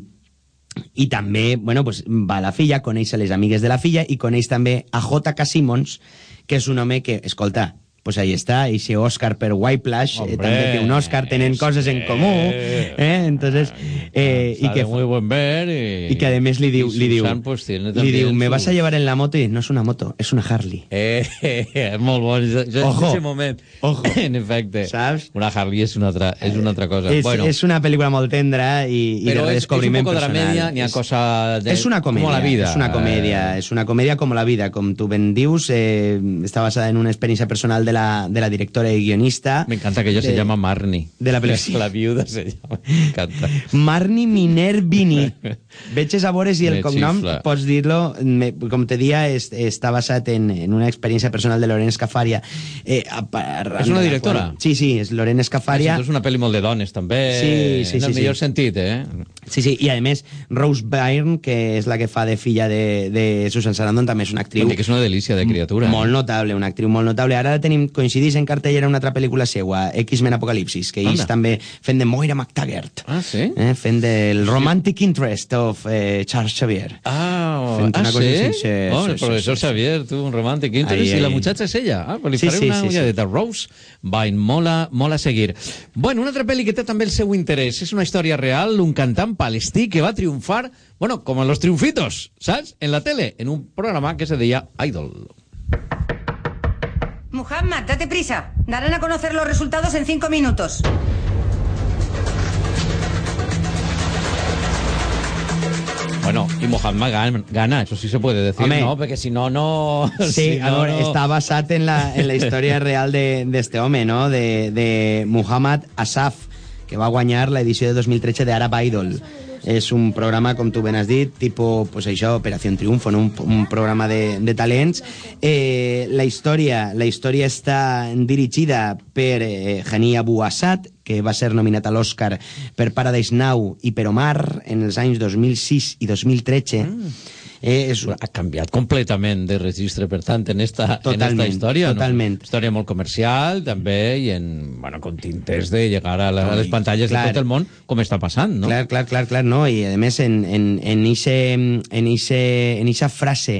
i també, bueno, pues, va la filla, coneix a les amigues de la filla i coneix també a J K Simmons, que és un home que, escolta, pues ahí està, i si Òscar per Whiplash, eh, també té un Òscar, tenen coses en comú, eh? Entonces, eh, y que muy buen ver y, y que además li diu, li diu, pues, li diu, me su... vas a llevar en la moto, y no es una moto, es una Harley. Eh, eh, molt bon, jo, ojo, ese moment, ojo, en efecte, saps? Una Harley és una altra, és una altra cosa. És, bueno, és una pel·lícula molt tendra i, i de redescobriment personal. Però és un poco de la media, n'hi ha cosa de... És una comèdia, com la vida. És una comèdia, és una comèdia com la vida, com tu ben dius, eh, està basada en una experiència personal de la, de la directora y guionista. Me encanta que ella de, se llama Marnie. De la película. La viuda se llama. Me encanta. Marnie Minervini. Veig sabores i el me cognom, xifla. Pots dir-lo, com te dia, es, està basat en, en una experiència personal de Lorena Scafaria. Eh, a, a, és una directora? Sí, sí, és Lorena Scafaria. És una pel·li molt de dones, també. Sí, sí, en el sí, millor sí. sentit, eh? Sí, sí, i a més Rose Byrne, que és la que fa de filla de, de Susan Sarandon, també és una actriu... Que és una delícia de criatura. Molt notable, una actriu molt notable. Ara tenim, coincidís en cartellera una altra pel·lícula seua, X-Men Apocalipsis, que ells també fent de Moira McTaggart. Ah, sí? Eh, fent del Romantic Interest of eh, Charles Xavier. Ah, fent ah una cosa sí? així, sí, Oh, el sí, professor sí, sí. Xavier, tu, un Romantic Interest, Ahí, i la ahí. muchacha és ella. Ah, pues li Sí, faré sí, una sí, ulladeta. Rose Byrne, mola, mola seguir. Bueno, una altra pel·li que té també el seu interès. És una història real, un cantant palestí que va triomfar, bueno, como en los triunfitos, ¿sabes? En la tele, en un programa que se deia Idol. Muhammad, date prisa. Darán a conocer los resultados en cinco minutos. Bueno, y Muhammad gana, gana, eso sí se puede decir, Home. ¿no? Porque si no, no... Sí, si a no, veure, no... està basat en la, en la història real de, de este home, no? De, de Muhammad Asaf, que va guanyar l'edició de dos mil tretze de Arab Idol. És un programa, com tu ben has dit, tipus, pues això, Operació Triunfo, no? un, un programa de, de talents. Eh, la història la història està dirigida per eh, Hani Abu Assad, que va ser nominat a l'Oscar per Paradise Now i per Omar en els anys dos mil sis i dos mil tretze. Mm. Eh, és... Ha canviat completament de registre, per tant, en esta, en esta història. Totalment. No? Història molt comercial, també, i en, bueno, con tintes de llegar a, la, a les pantalles clar, de tot el món, com està passant, no? Clar, clar, clar, clar, no? I, a més, en, en, en, ixe, en, ixe, en ixa frase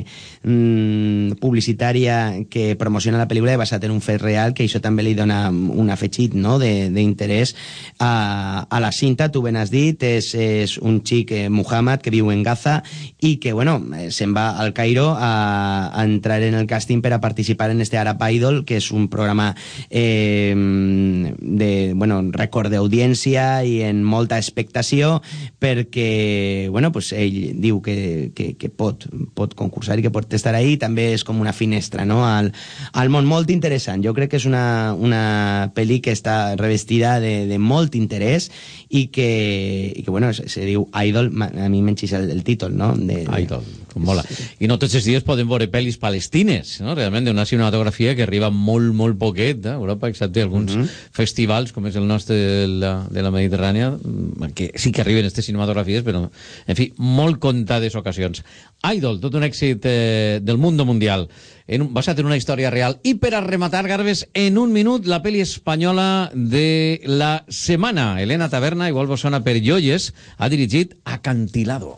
mmm, publicitària que promociona la pel·lícula basat en un fet real, que això també li dona un afegit, no?, d'interès a, a la cinta. Tu ben has dit, és, és un xic, eh, Muhammad, que viu en Gaza i que, bueno, se'n va al Cairo a, a entrar en el càsting per a participar en este Arab Idol, que és un programa eh, de, bueno, rècord d'audiència i en molta expectació, perquè, bueno, pues ell diu que, que, que pot, pot concursar i que pot estar ahí. També és com una finestra, no?, al, al món. Molt interessant. Jo crec que és una, una pel·li que està revestida de, de molt interès i que, i que bueno, se, se diu Idol. A mi m'enxís el, el títol, no?, de, de... Idol. Com mola. I no tots els dies poden veure pel·lis palestines, no? Realment, d'una cinematografia que arriba molt, molt poquet a Europa, excepte alguns mm -hmm. festivals, com és el nostre de la, de la Mediterrània, que sí que arriben aquestes cinematografies, però, en fi, molt comptades ocasions. Idol, tot un èxit eh, del mundo mundial, en un, basat en una història real. I per a rematar, Garbes, en un minut, la pel·li espanyola de la setmana. Elena Taberna, igual vos sona per joies, ha dirigit Acantilado.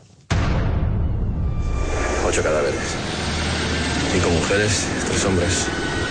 Ocho cadáveres. Cinco mujeres, tres hombres.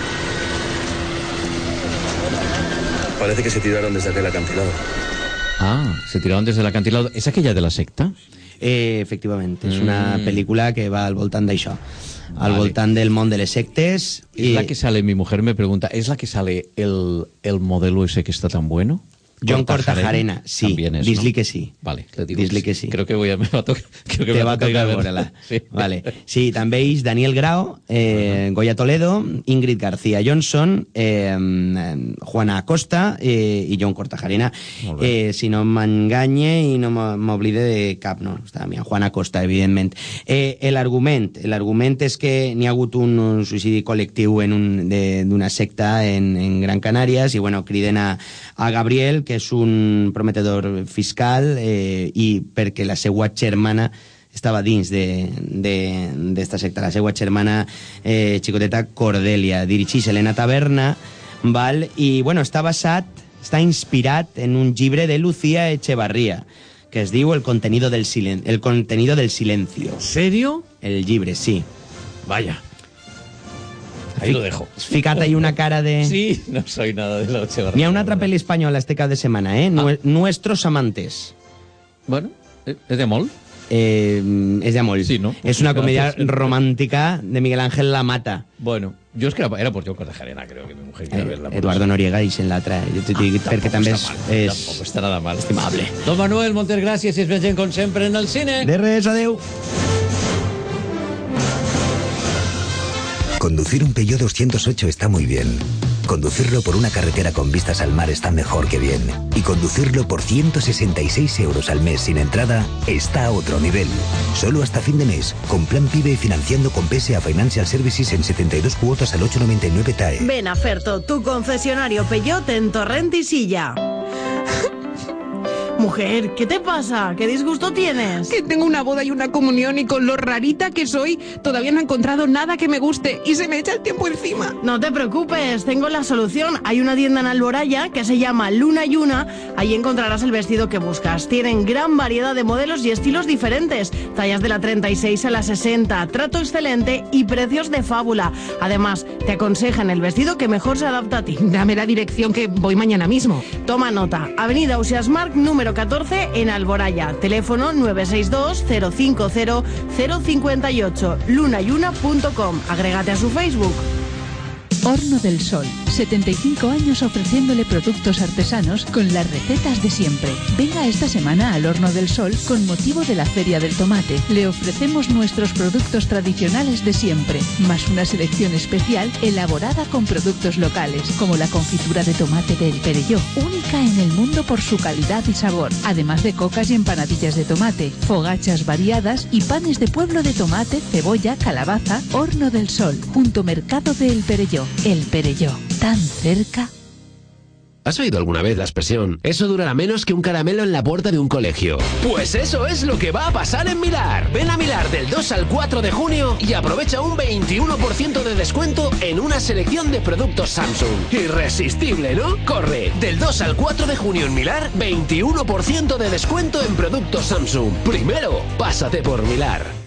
Parece que se tiraron desde aquel acantilado. Ah, se tiraron desde el acantilado. ¿Es aquella de la secta? Eh, efectivament, és una Mm. pel·lícula que va al voltant d'això, al Vale. voltant del món de les sectes. Es i la que sale, mi mujer me pregunta, ¿es la que sale el, el modelo ese que está tan bueno? John Cortajarena, sí, También es, dis-li ¿no? que sí. Vale, le digo Dis-li que que sí. sí. Creo que voy a, me va a tocar, creo que Te me va a tocar ir a tocar verla. veure-la. Sí. Vale. Sí, també és Daniel Grau, eh, uh-huh. Goya Toledo, Ingrid García Johnson, eh, Juana Acosta eh, i John Cortajarena. Eh, si no m'enganye i no m'oblide de cap, no, està bien, Juana Acosta, evidentment. Eh, L'argument l'argument és que n'hi ha hagut un, un suïcidi col·lectiu en un, d'una secta en, en Gran Canàries i, bueno, criden a, a Gabriel, que és un prometedor fiscal, eh, i perquè la seva germana estava dins d'esta secta, la seva germana eh, xicoteta Cordelia. Dirigeix Elena Taberna, val? I, bueno, està basat, està inspirat en un llibre de Lucía Echevarría, que es diu El contenido del, silen el contenido del silencio. ¿Serio? El llibre, sí. Vaya. Ahí lo dejo. Ficat ahí una cara de... Sí, no soy nada de la Echevarría. N'hi ha una altra pel·li espanyola este cap de setmana, eh? Ah. Nuestros amantes. Bueno, és de molt? Eh, és de molt. Sí, ¿no? És una comèdia romàntica de Miguel Ángel Lamata. Bueno, yo es que era, era por John Cortajarena, creo que mi mujer quería Eh, verla. Eduardo Noriega i en l'altra. Jo t'ho dic Ah, perquè també és, mal, és tampoco está nada mal. estimable. Don Manuel, moltes gràcies i es vegem com sempre en el cine. De res, adeu. Conducir un Peugeot doscientos ocho está muy bien. Conducirlo por una carretera con vistas al mar está mejor que bien. Y conducirlo por ciento sesenta y seis euros al mes sin entrada está a otro nivel. Solo hasta fin de mes, con Plan PIBE y financiando con P S A Financial Services en setenta y dos cuotas al ocho noventa y nueve T A E. Ven a Ferto, tu concesionario Peugeot en Torrent y Silla. Mujer, ¿qué te pasa? ¿Qué disgusto tienes? Que tengo una boda y una comunión y con lo rarita que soy, todavía no he encontrado nada que me guste y se me echa el tiempo encima. No te preocupes, tengo la solución. Hay una tienda en Alboraya que se llama Luna y Una. Ahí encontrarás el vestido que buscas. Tienen gran variedad de modelos y estilos diferentes. Tallas de la treinta y seis a la sesenta. Trato excelente y precios de fábula. Además, te aconsejan el vestido que mejor se adapta a ti. Dame la dirección que voy mañana mismo. Toma nota. Avenida Ausiàs Marc, número catorce, en Alboraya. Teléfono nueve seis dos cero cinco cero cero cinco ocho. luna y una punto com. Agrégate a su Facebook. Horno del Sol, setenta y cinco años ofreciéndole productos artesanos con las recetas de siempre. Venga esta semana al Horno del Sol con motivo de la Feria del Tomate. Le ofrecemos nuestros productos tradicionales de siempre, más una selección especial elaborada con productos locales, como la confitura de tomate del Perelló, única en el mundo por su calidad y sabor, además de cocas y empanadillas de tomate, fogachas variadas y panes de pueblo de tomate, cebolla, calabaza. Horno del Sol, junto Mercado del Perelló. El Perelló, tan cerca. ¿Has oído alguna vez la expresión "eso durará menos que un caramelo en la puerta de un colegio"? Pues eso es lo que va a pasar en Milar. Ven a Milar del dos al cuatro de junio y aprovecha un veintiuno por ciento de descuento en una selección de productos Samsung. Irresistible, ¿no? Corre, del dos al cuatro de junio en Milar, veintiuno por ciento de descuento en productos Samsung. Primero, pásate por Milar.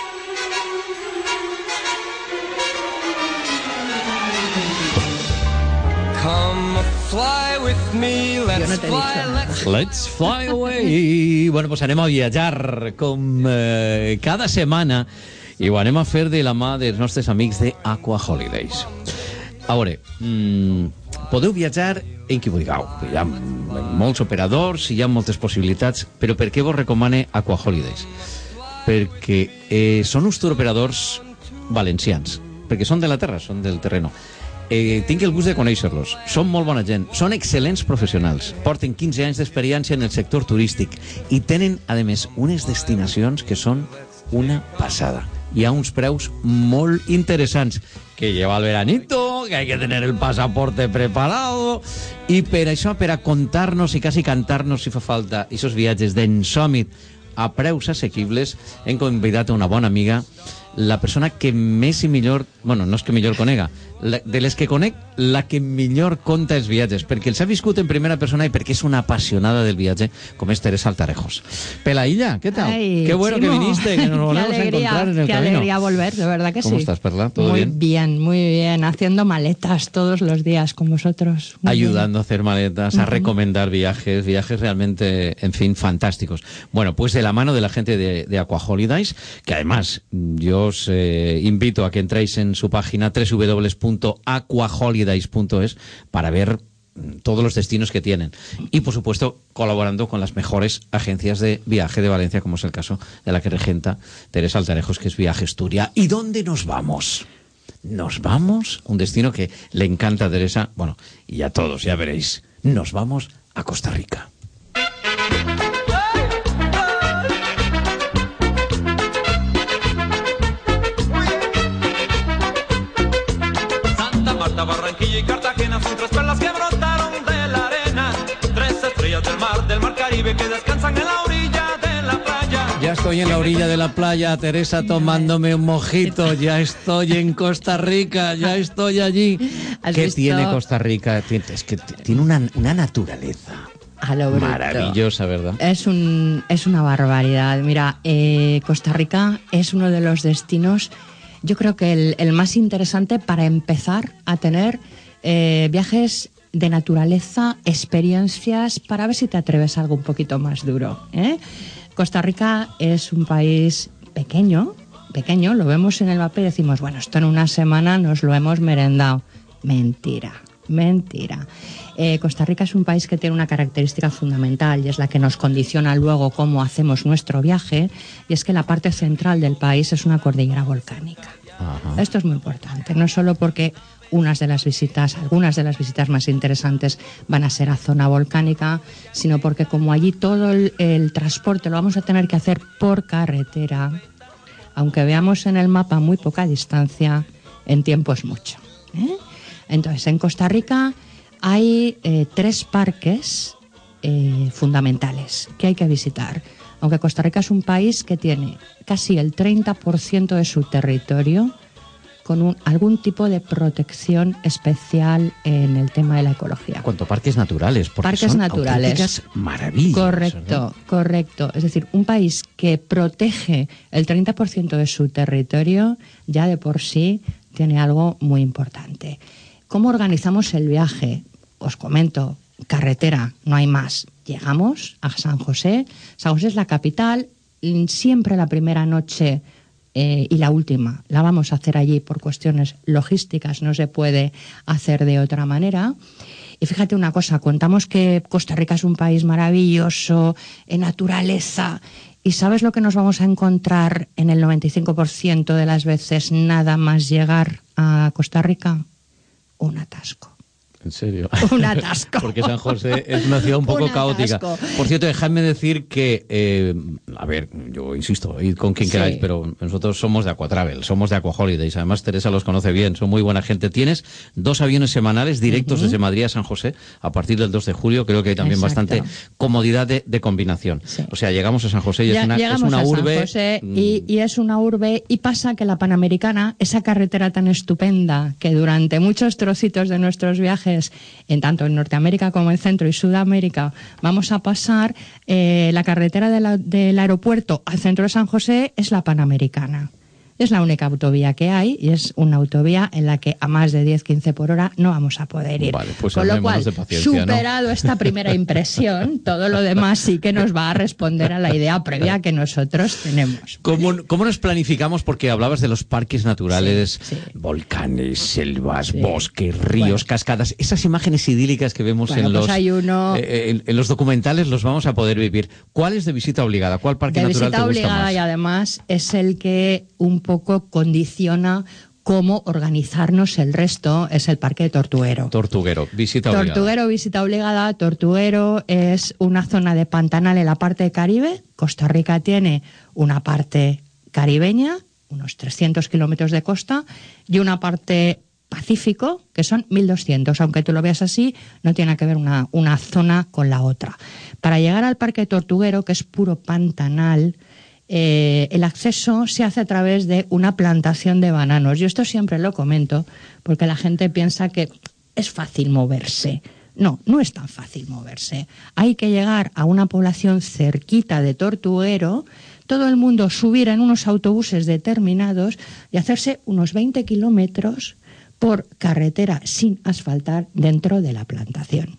Fly with me, let's fly, let's fly away. Bueno, pues anem a viatjar com eh, cada setmana i ho anem a fer de la mà dels nostres amics de Aqua Holidays. A veure, mmm, podeu viatjar en qui vulgueu. Hi ha molts operadors, hi ha moltes possibilitats, però per què vos recomane Aqua Holidays? Perquè eh, són uns touroperadors valencians, perquè són de la terra, són del terreno. Eh, tinc el gust de conèixer-los. Són molt bona gent, són excel·lents professionals, porten quinze anys d'experiència en el sector turístic i tenen, a més, unes destinacions que són una passada. Hi ha uns preus molt interessants, que lleva el veranito, que hay que tener el pasaporte preparado, i per això, per a contar-nos i quasi cantar-nos, si fa falta, aquests viatges d'ensòmit a preus assequibles, hem convidat a una bona amiga, la persona que més i millor, bueno, no és que millor conega, la, de les que conec, la que millor conta els viatges, perquè els ha viscut en primera persona i perquè és una apassionada del viatge, com és Teresa Altarejos. Pelailla, ¿qué tal? Ay, qué bueno Chimo. que viniste, que nos volvemos a encontrar en el qué camino. Qué alegría volver, de verdad que ¿Cómo sí. estás, Perla? ¿Todo muy bien? bien, muy bien, haciendo maletas todos los días con vosotros. Muy Ayudando bien. a hacer maletas, a Uh-huh. recomendar viajes, viajes realmente, en fin, fantásticos. Bueno, pues de la mano de la gente de, de Aqua Holidays, que además yo os eh, invito a que entréis en su página doble u doble u doble u punto aqua holidays punto es para ver todos los destinos que tienen. Y, por supuesto, colaborando con las mejores agencias de viaje de Valencia, como es el caso de la que regenta Teresa Altarejos, que es Viajes Turia. ¿Y dónde nos vamos? Nos vamos a un destino que le encanta a Teresa, bueno, y a todos, ya veréis. Nos vamos a Costa Rica. Santa Marta, Barranquilla y Cartagena son tres perlas que brotaron de la arena. Tres estrellas del mar, del mar Caribe que descansan en la orilla de la playa. Ya estoy en la orilla de la playa, Teresa, tomándome un mojito. Ya estoy en Costa Rica, ya estoy allí. ¿Qué visto? tiene Costa Rica? Es que tiene una, una naturaleza A lo bruto. maravillosa, ¿verdad? Es, un, es una barbaridad. Mira, eh, Costa Rica es uno de los destinos, yo creo que el, el más interesante para empezar a tener eh, viajes de naturaleza, experiencias, para ver si te atreves a algo un poquito más duro, ¿eh? Costa Rica es un país pequeño, pequeño, lo vemos en el mapa y decimos, bueno, esto en una semana nos lo hemos merendado. Mentira, mentira. Eh, Costa Rica es un país que tiene una característica fundamental y es la que nos condiciona luego cómo hacemos nuestro viaje, y es que la parte central del país es una cordillera volcánica. Ajá. Esto es muy importante, no solo porque unas de las visitas, algunas de las visitas más interesantes van a ser a zona volcánica, sino porque como allí todo el, el transporte lo vamos a tener que hacer por carretera, aunque veamos en el mapa muy poca distancia, en tiempo es mucho, ¿eh? Entonces, en Costa Rica hay eh, tres parques eh, fundamentales que hay que visitar. Aunque Costa Rica es un país que tiene casi el treinta por ciento de su territorio con un, algún tipo de protección especial en el tema de la ecología. ¿Cuánto parques naturales? Porque Parques son naturales. auténticas maravillas. Correcto, ¿verdad? correcto. Es decir, un país que protege el treinta por ciento de su territorio ya de por sí tiene algo muy importante. ¿Cómo organizamos el viaje? Os comento, carretera, no hay más. Llegamos a San José. San José es la capital. Siempre la primera noche eh, y la última la vamos a hacer allí por cuestiones logísticas. No se puede hacer de otra manera. Y fíjate una cosa, contamos que Costa Rica es un país maravilloso, en naturaleza. ¿Y sabes lo que nos vamos a encontrar en el noventa y cinco por ciento de las veces nada más llegar a Costa Rica? Un atasco. ¿En serio? Un atasco. Porque San José es una ciudad un poco Un caótica. atasco. Por cierto, dejadme decir que, eh, a ver, yo insisto, id con quien Sí. queráis, pero nosotros somos de Aquatravel, somos de Aqua Holidays. Además, Teresa los conoce bien, son muy buena gente. Tienes dos aviones semanales directos Ujú. desde Madrid a San José a partir del dos de julio. Creo que hay también Exacto. bastante comodidad de, de combinación. O sea, llegamos a San José y Ya- es una, es llegamos una a urbe. San José mm, y, y es una urbe y pasa que la Panamericana, esa carretera tan estupenda que durante muchos trocitos de nuestros viajes, en tanto en Norteamérica como en Centro y Sudamérica, vamos a pasar, eh, la carretera de la- del aeropuerto al centro de San José es la Panamericana. Es la única autovía que hay y es una autovía en la que a más de diez a quince por hora no vamos a poder ir. Vale, pues Con lo cual, armémonos de paciencia, ¿no? superado esta primera impresión, todo lo demás sí que nos va a responder a la idea previa que nosotros tenemos. ¿Cómo, ¿Cómo nos planificamos? Porque hablabas de los parques naturales, volcanes, selvas, bosques, ríos, Bueno. cascadas. Esas imágenes idílicas que vemos Bueno, en, pues los, hay uno- eh, en, en los documentales los vamos a poder vivir. ¿Cuál es de visita obligada? ¿Cuál parque De natural visita te gusta obligada más? y además es el que un poco condiciona cómo organizarnos el resto, es el Parque de Tortuguero. Tortuguero, visita obligada. Tortuguero, visita obligada. Tortuguero es una zona de pantanal en la parte de Caribe. Costa Rica tiene una parte caribeña, unos trescientos kilómetros de costa, y una parte Pacífico, que son mil doscientos. Aunque tú lo veas así, no tiene que ver una, una zona con la otra. Para llegar al Parque Tortuguero, que es puro pantanal, eh, el acceso se hace a través de una plantación de bananos. Yo esto siempre lo comento porque la gente piensa que es fácil moverse. No, no es tan fácil moverse. Hay que llegar a una población cerquita de Tortuguero, todo el mundo subir en unos autobuses determinados y hacerse unos veinte kilómetros por carretera sin asfaltar dentro de la plantación.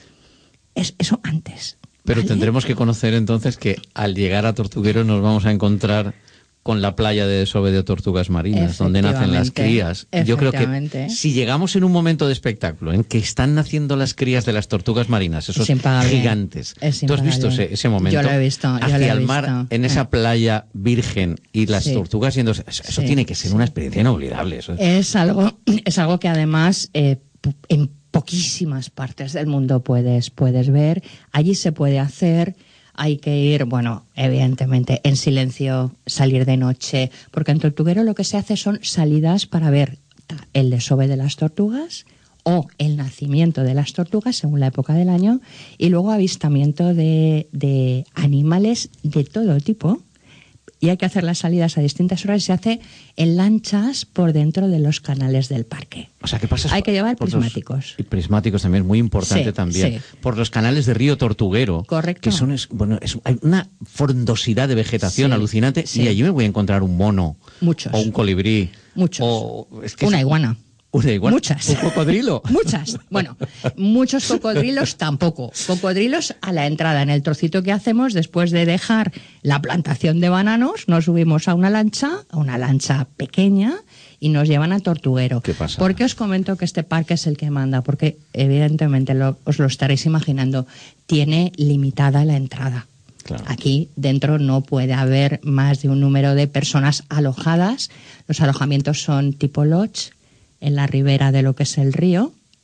Es eso antes. Pero tendremos que conocer entonces que al llegar a Tortuguero nos vamos a encontrar con la playa de Desove de tortugas marinas, donde nacen las crías. Yo creo que Efectivamente. si llegamos en un momento de espectáculo en que están naciendo las crías de las tortugas marinas, esos Es impagable. gigantes, Es ¿tú has visto impagable. ese, ese momento? Yo lo he visto, yo hacia lo he el mar, visto. en esa Eh. playa virgen y las Sí. tortugas yéndose. Eso, eso Sí, tiene que ser una experiencia inolvidable. Eso. Es algo, es algo que además eh, pu- en poquísimas partes del mundo puedes, puedes ver. Allí se puede hacer. Hay que ir, bueno, evidentemente en silencio, salir de noche, porque en Tortuguero lo que se hace son salidas para ver el desove de las tortugas o el nacimiento de las tortugas según la época del año, y luego avistamiento de, de animales de todo tipo. Y hay que hacer las salidas a distintas horas y se hace en lanchas por dentro de los canales del parque. O sea, ¿qué pasa? Hay que llevar por los- prismáticos. Y prismáticos también, muy importante Sí, también. sí. Por los canales de Río Tortuguero. Correcto. Que son, es, bueno, es, hay una frondosidad de vegetación Sí, alucinante. sí. Y allí me voy a encontrar un mono. Muchos. O un colibrí. Muchos. O, es que Una es- iguana. Una iguana. Muchas. Un cocodrilo. Muchas. Bueno, muchos cocodrilos tampoco. Cocodrilos a la entrada. En el trocito que hacemos, después de dejar la plantación de bananos, nos subimos a una lancha, a una lancha pequeña, y nos llevan a Tortuguero. ¿Qué pasa? ¿Por qué os comento que este parque es el que manda? Porque evidentemente lo- os lo estaréis imaginando, tiene limitada la entrada. Claro. Aquí dentro no puede haber más de un número de personas alojadas. Los alojamientos son tipo lodge, en la ribera de lo que es el río,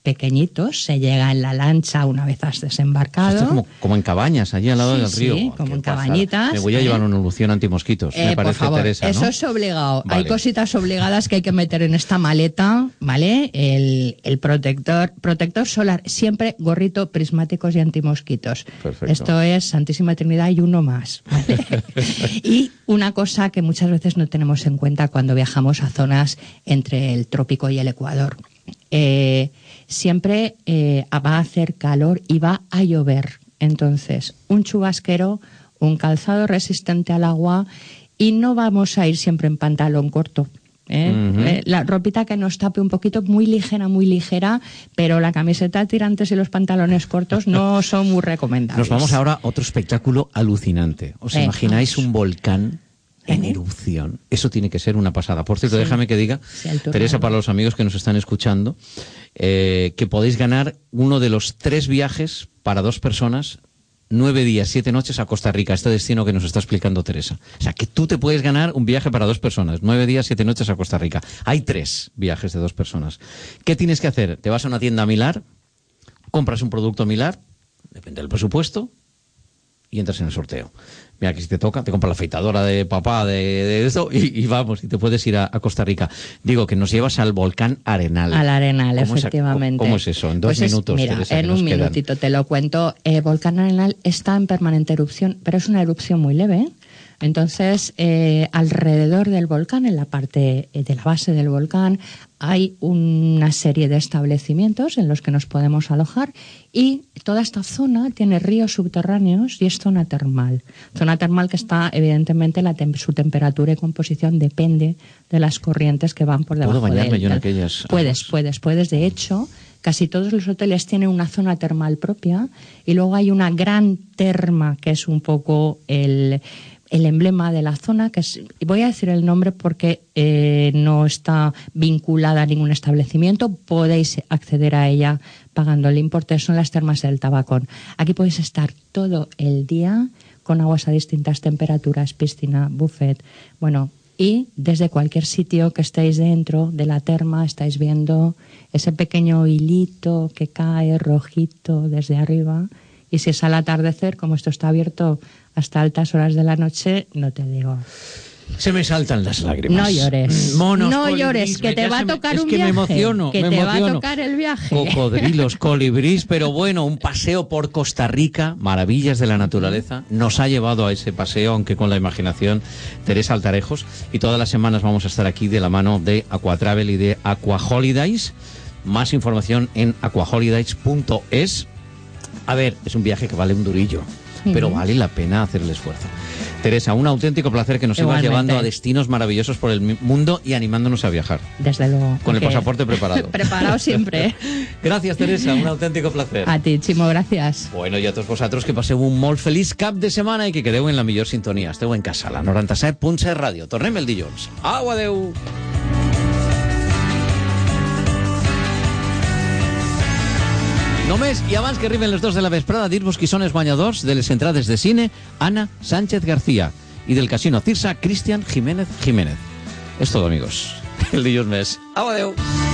pequeñitos, se llega en la lancha una vez has desembarcado. Esto es como, como en cabañas, allí al lado Sí, del río. sí, Oh, como qué en pasada. cabañitas, Me voy a ¿eh? llevar una loción antimosquitos, Eh, me parece, por favor, Teresa, ¿no? eso es obligado. Vale. Hay cositas obligadas que hay que meter en esta maleta, ¿vale? El, el protector, protector solar, siempre gorrito, prismáticos y antimosquitos. Perfecto. Esto es Santísima Trinidad y uno más, ¿vale? Y una cosa que muchas veces no tenemos en cuenta cuando viajamos a zonas entre el trópico y el Ecuador. Eh, siempre eh, va a hacer calor y va a llover. Entonces, un chubasquero, un calzado resistente al agua y no vamos a ir siempre en pantalón corto. ¿eh? Ujú. Eh, la ropita que nos tape un poquito, muy ligera, muy ligera, pero la camiseta tirantes y los pantalones cortos no son muy recomendables. Nos vamos ahora a otro espectáculo alucinante. ¿Os Venga, imagináis un volcán en erupción? Eso tiene que ser una pasada. Por cierto, Sí. déjame que diga, Sí, el turno. Teresa, para los amigos que nos están escuchando, eh, que podéis ganar uno de los tres viajes para dos personas, nueve días, siete noches a Costa Rica, este destino que nos está explicando Teresa. O sea, que tú te puedes ganar un viaje para dos personas, nueve días, siete noches a Costa Rica. Hay tres viajes de dos personas. ¿Qué tienes que hacer? Te vas a una tienda Milar, compras un producto Milar, depende del presupuesto, y entras en el sorteo. Mira, que si te toca, te compras la afeitadora de papá, de, de esto, y, y vamos, y te puedes ir a, a Costa Rica. Digo, que nos llevas al volcán Arenal. Al Arenal, ¿Cómo es- efectivamente. ¿Cómo es eso? En dos Pues es- minutos, mira, Teresa, que en nos un quedan. minutito te lo cuento. Eh, Volcán Arenal está en permanente erupción, pero es una erupción muy leve. Entonces, eh, alrededor del volcán, en la parte eh, de la base del volcán, hay una serie de establecimientos en los que nos podemos alojar y toda esta zona tiene ríos subterráneos y es zona termal. Zona termal que está, evidentemente, la tem- su temperatura y composición depende de las corrientes que van por debajo ¿Puedo bañarme del- yo en del- aquellas Puedes, puedes, puedes. De hecho, casi todos los hoteles tienen una zona termal propia y luego hay una gran terma que es un poco el, el emblema de la zona, que es, y voy a decir el nombre porque eh, no está vinculada a ningún establecimiento, podéis acceder a ella pagando el importe, son las termas del Tabacón. Aquí podéis estar todo el día con aguas a distintas temperaturas, piscina, buffet, bueno, y desde cualquier sitio que estéis dentro de la terma estáis viendo ese pequeño hilito que cae rojito desde arriba, y si es al atardecer, como esto está abierto hasta altas horas de la noche, no te digo. Se me saltan las lágrimas. No llores. Monos, no colibríes, llores, que me- te ya va a se me- tocar es un que viaje. me emociono, que me te va a emociono. tocar el viaje. Cocodrilos, colibrís, pero bueno, un paseo por Costa Rica, maravillas de la naturaleza, nos ha llevado a ese paseo, aunque con la imaginación, Teresa Altarejos, y todas las semanas vamos a estar aquí de la mano de Aquatravel y de Aqua Holidays. Más información en aquaholidays punto es. A ver, es un viaje que vale un durillo, pero Ujú. vale la pena hacer el esfuerzo. Teresa, un auténtico placer que nos sigas Igualmente. llevando a destinos maravillosos por el mi- mundo y animándonos a viajar. Desde luego. Con el Ok. pasaporte preparado. Preparado siempre. Gracias, Teresa, un auténtico placer. A ti, Chimo, gracias. Bueno, i a tots vosaltres que passeu un molt feliç cap de setmana i que quedeu en la millor sintonia. Esteu en casa, la noranta-set punt set ràdio. Tornem el dilluns. Au, adeu! Només, i abans que arriben les dos de la vesprada, dir-vos qui són els guanyadors de les entrades de cine, Ana Sánchez García, i del Casino Cirsa, Cristian Jiménez Jiménez. És tot, amigos. El dilluns més. Au, adeu!